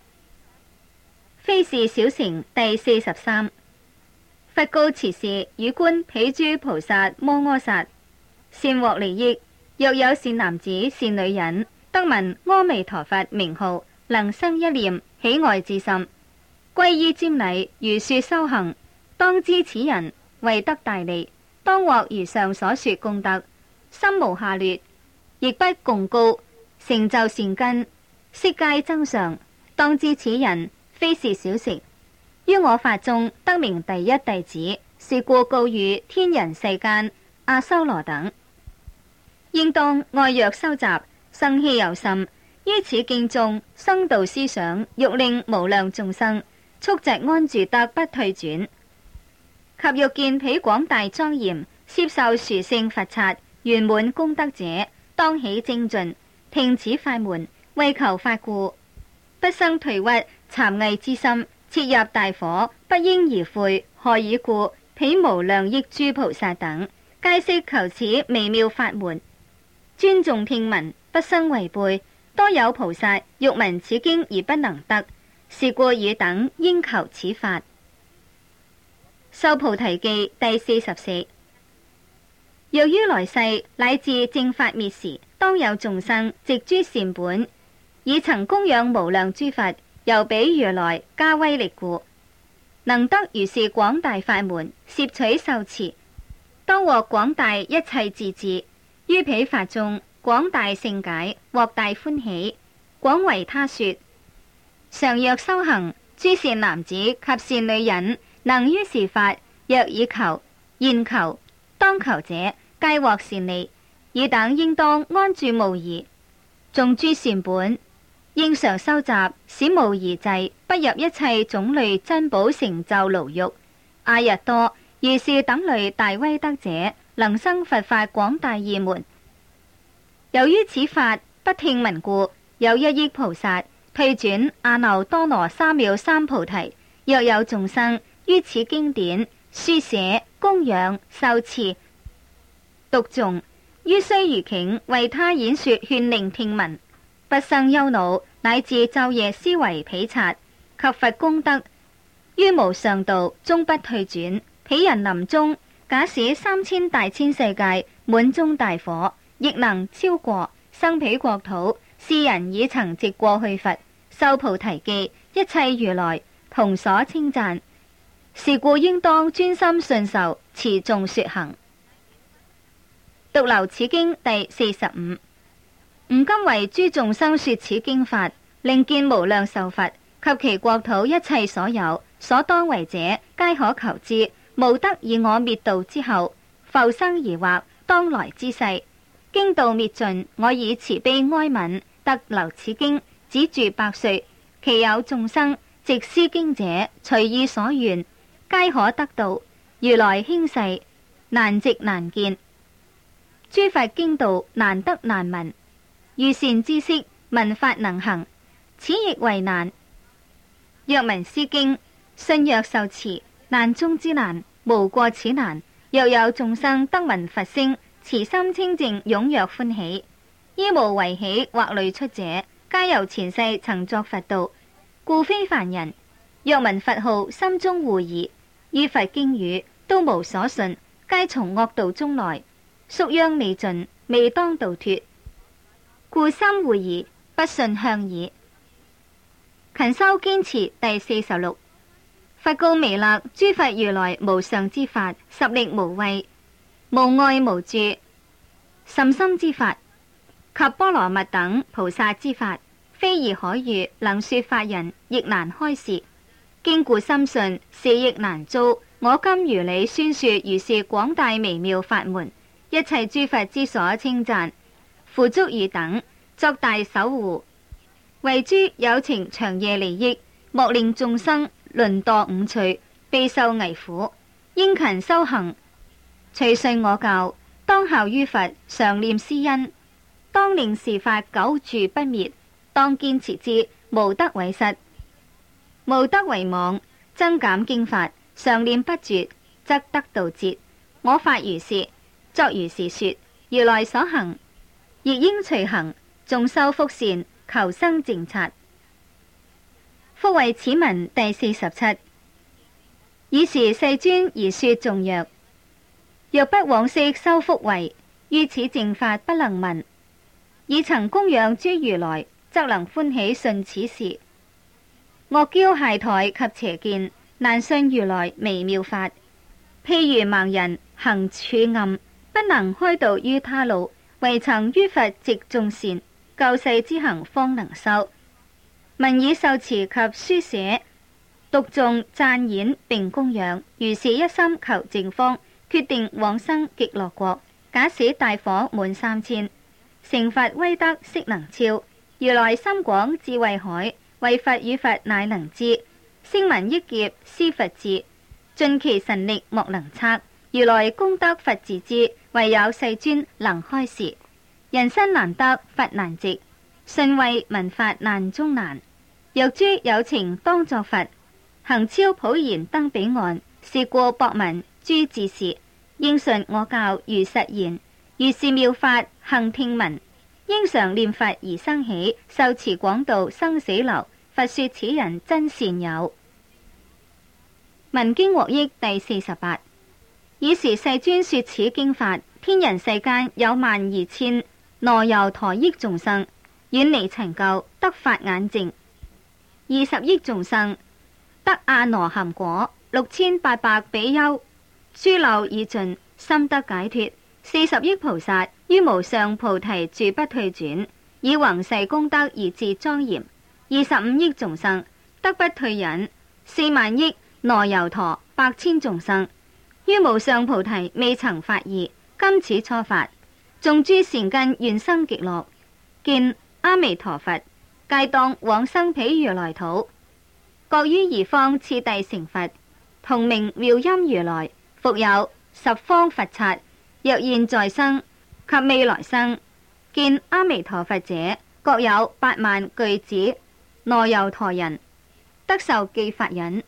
非是小乘第四十三。佛告持事，汝觀彼諸菩薩摩訶薩，善獲利益。若有善男子善女人，得聞阿彌陀佛名號，能生一念喜愛之心，皈依瞻禮，如說修行，當知此人為得大利，當獲如上所說功德，心無下劣，亦不共高，成就善根，悉皆增上。當知此人非是小乘，於我法中得名第一弟子，是故告與天人世間阿修羅等，應當愛藥修習，生希有心，於此經中生道思想，欲令無量眾生速疾安住得不退轉。及欲見彼廣大莊嚴，攝受殊勝佛剎，圓滿功德者，當起精進，聽此法門，為求法故，不生退屈讒偽之心，切入大火，不應而悔。何以故？彼無量億諸菩薩等，皆悉求此微妙法門，尊重聽聞，不生違背。多有菩薩欲聞此經而不能得，是故汝等應求此法。受菩提記第四十四。若於來世乃至正法滅時，當有眾生藉諸善本，已曾供養無量諸佛，由彼如來加威力故，能得如是廣大法門，攝取受持，當獲廣大一切智智。於彼法中廣大勝解，獲大歡喜，廣為他說。常若修行，諸善男子及善女人，能於是法，若以求、現求、當求者，皆獲善利。爾等應當安住無疑，種諸善本，應常修習，使無疑滯，不入一切種類珍寶成就牢獄。阿逸多，如是等類大威德者，能生佛法廣大義門。由於此法不聽聞故，有一億菩薩退轉阿耨多羅三藐三菩提。若有眾生於此經典書寫、供養、受持、讀誦，於須臾頃為他演說勸令聽聞，不生憂惱，乃至晝夜思維彼剎及佛功德，於無上道終不退轉。彼人臨終，假使三千大千世界滿中大火，亦能超過，生彼國土。是人已曾藉過去佛受菩提記，一切如來同所稱讚。是故應當專心信受，持誦說行。獨留此經第四十五。吾今為諸眾生說此經法，令見無量壽佛及其國土一切所有所當為者，皆可求之，無得以我滅度之後復生疑惑。當來之世經道滅盡，我以慈悲哀憫得留此經，只住百歲。其有眾生藉思經者，隨意所願，皆可得到。如來輕世，難值難見，諸佛經道難得難聞。遇善知識，聞法能行，此亦為難。若聞思經，信若受持，難中之難，無過此難。若有眾生得聞佛聲，慈心清淨，踴躍歡喜，依無為喜或類出者，皆由前世曾作佛道，故非凡人。若聞佛號，心中狐疑，於佛經語都無所信，皆從惡道中來，宿殃未盡，未當度脫，故心狐疑，不信向矣。勤修堅持第四十六。佛告彌勒：諸佛如來無上之法，十力無畏，無礙無住，甚深之法，及波羅蜜等菩薩之法，非易可遇，能說法人亦難開示。經故深信，是亦難遭， 我今如理宣說如是廣大微妙法門，一切諸佛之所稱讚，付囑汝等作大守護，為諸有情長夜利益，莫令眾生淪墮五趣，備受危苦。應勤修行，隨順我教，當效於佛，常念師恩，當令是法久住不滅，當堅持之，無得違失，無得遺忘，增減經法，常念不絕，則得道節。我法如是，作如是說，如來所行，亦應隨行，眾修福善，求生淨剎。復為此文第四十七。爾時世尊而說頌曰：若不往昔修福慧，於此正法不能聞。已曾供養諸如來，則能歡喜信此事。惡憍懈怠及邪見，難信如來微妙法。譬如盲人行處暗，不能開導於他路，唯曾於佛植眾善，救世之行方能修。聞已受持及書寫，讀誦讚演並供養，如是一心求淨方，決定往生極樂國。假使大火滿三千，成佛威德悉能超。如來心廣智慧海，為佛與佛乃能知。聲聞億劫思佛智，盡其神力莫能測。如來功德佛自知，唯有世尊能開示。人身難得佛難值，信慧聞法難中難。若諸有情當作佛，行超普賢登彼岸。是故博聞諸智士，應信我教如實言。如是妙法行聽聞，應常念佛而生喜，受持廣度生死流。佛說此人真善友。聞經獲益第四十八。爾時世尊說此經法，天人世間有萬二千羅由陀億眾生，遠離塵垢，得法眼淨。二十億眾生得阿羅漢果，六千八百比丘諸漏已盡，心得解脫。四十億菩薩於無上菩提住不退轉，以宏誓功德而自莊嚴。二十五億眾生得不退忍。四萬億羅由陀百千眾生於無上菩提未曾發意，今此初發，種諸善根願生極樂，見阿彌陀佛，皆當往生彼如來土。各於儀方次第成佛，同名妙音如來。復有十方佛剎，若現在生及未來生，見阿彌陀佛者，各有八萬巨子羅由陀人，得受記法忍。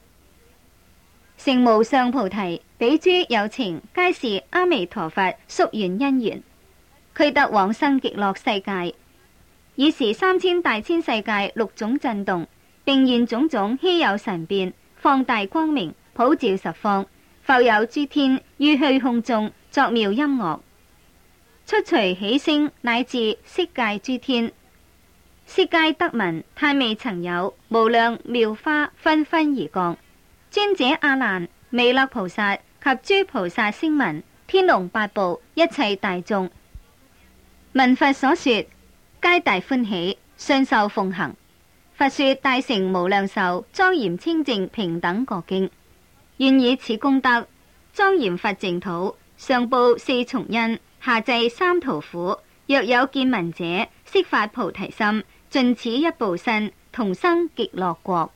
成無上菩提，彼諸有情皆是阿彌陀佛宿願因緣，俱得往生極樂世界。爾時三千大千世界六種震動，並現種種稀有神變，放大光明，普照十方。復有諸天於虛空中作妙音樂，出隨喜聲，乃至色界諸天，悉皆得聞。嘆未曾有無量妙花紛紛而降。尊者阿難、彌勒菩薩及諸菩薩聲聞、天龍八部一切大眾聞佛所說，皆大歡喜，信受奉行。佛說大乘無量壽莊嚴清淨平等覺經，願以此功德莊嚴佛淨土，上報四重恩，下濟三途苦。若有見聞者，悉發菩提心，盡此一報身，同生極樂國。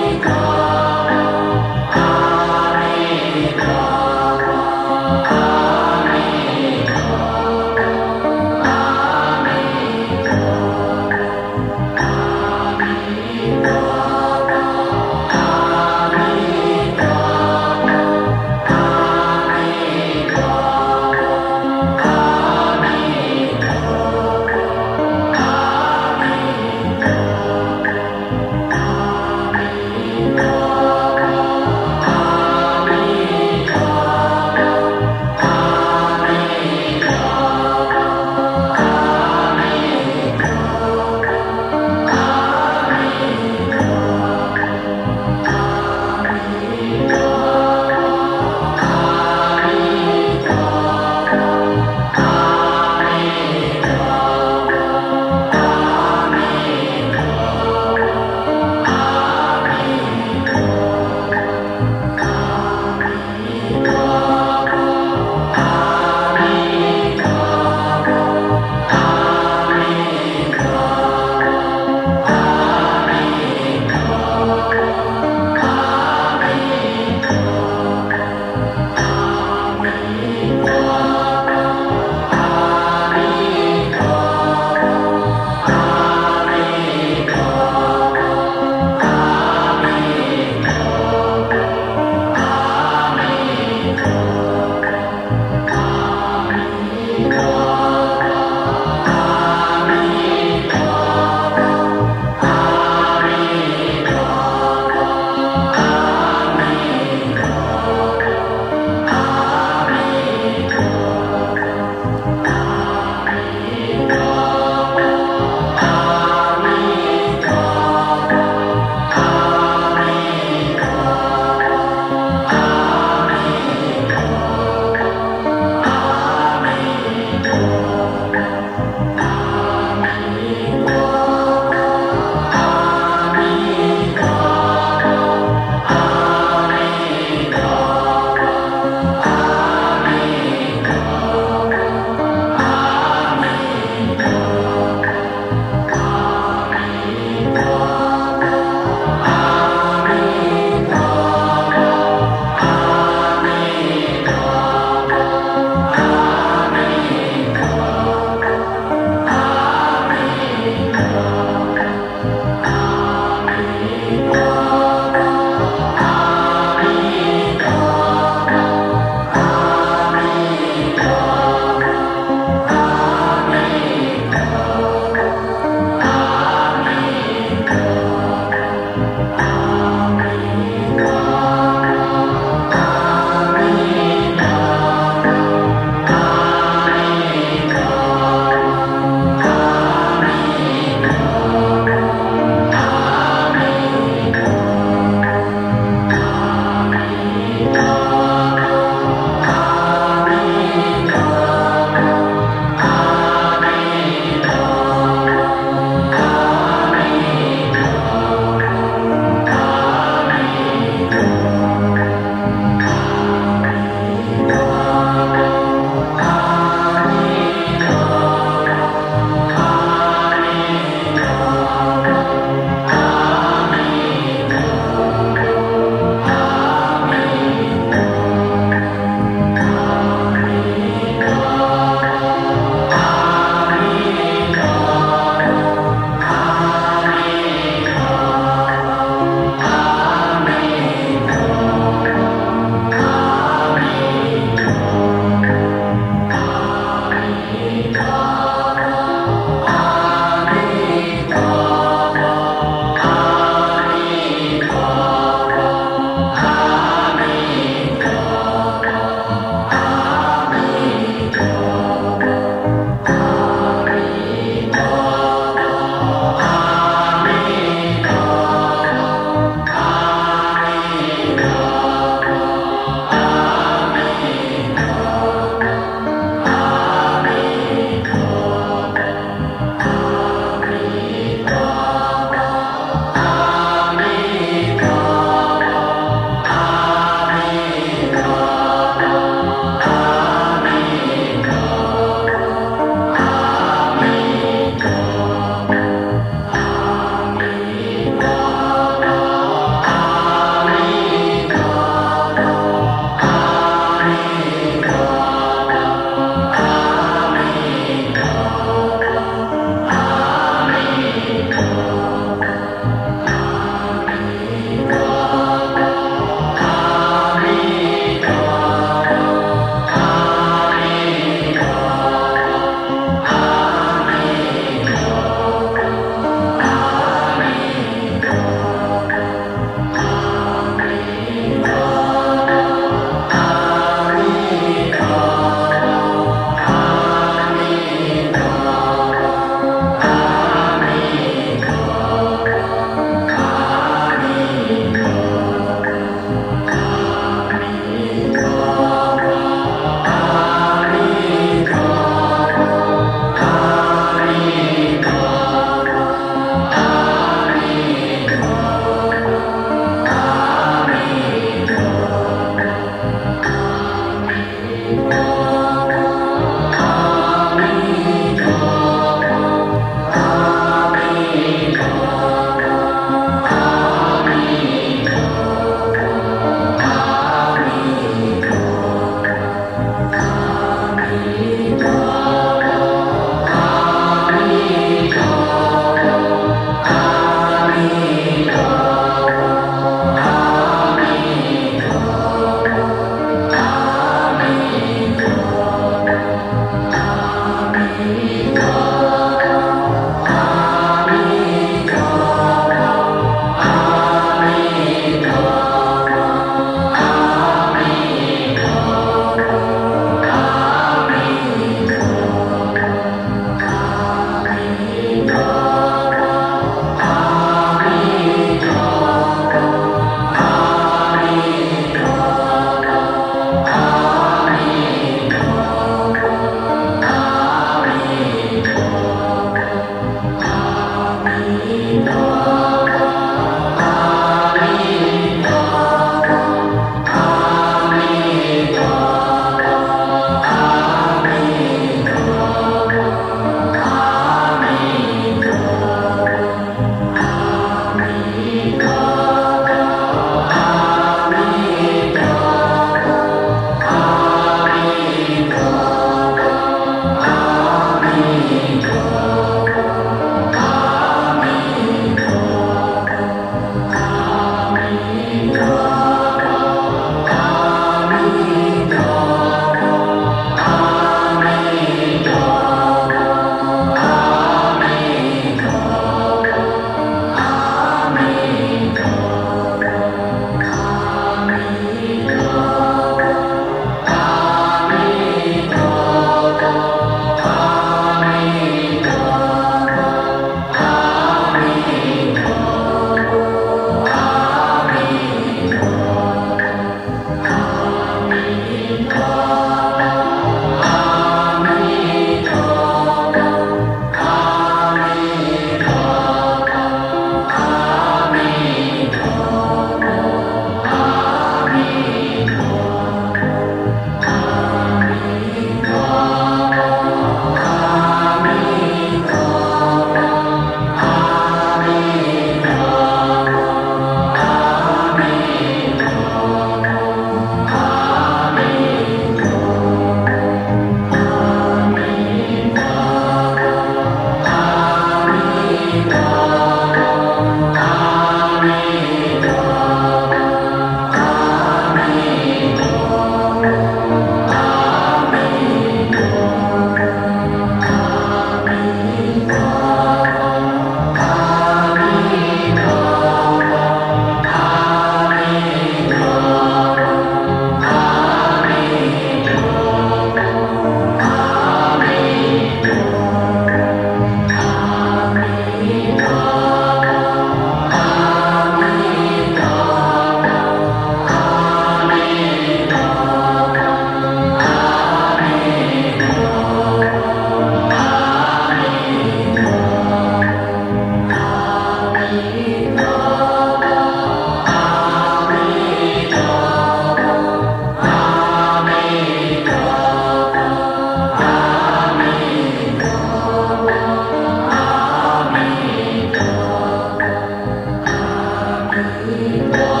你我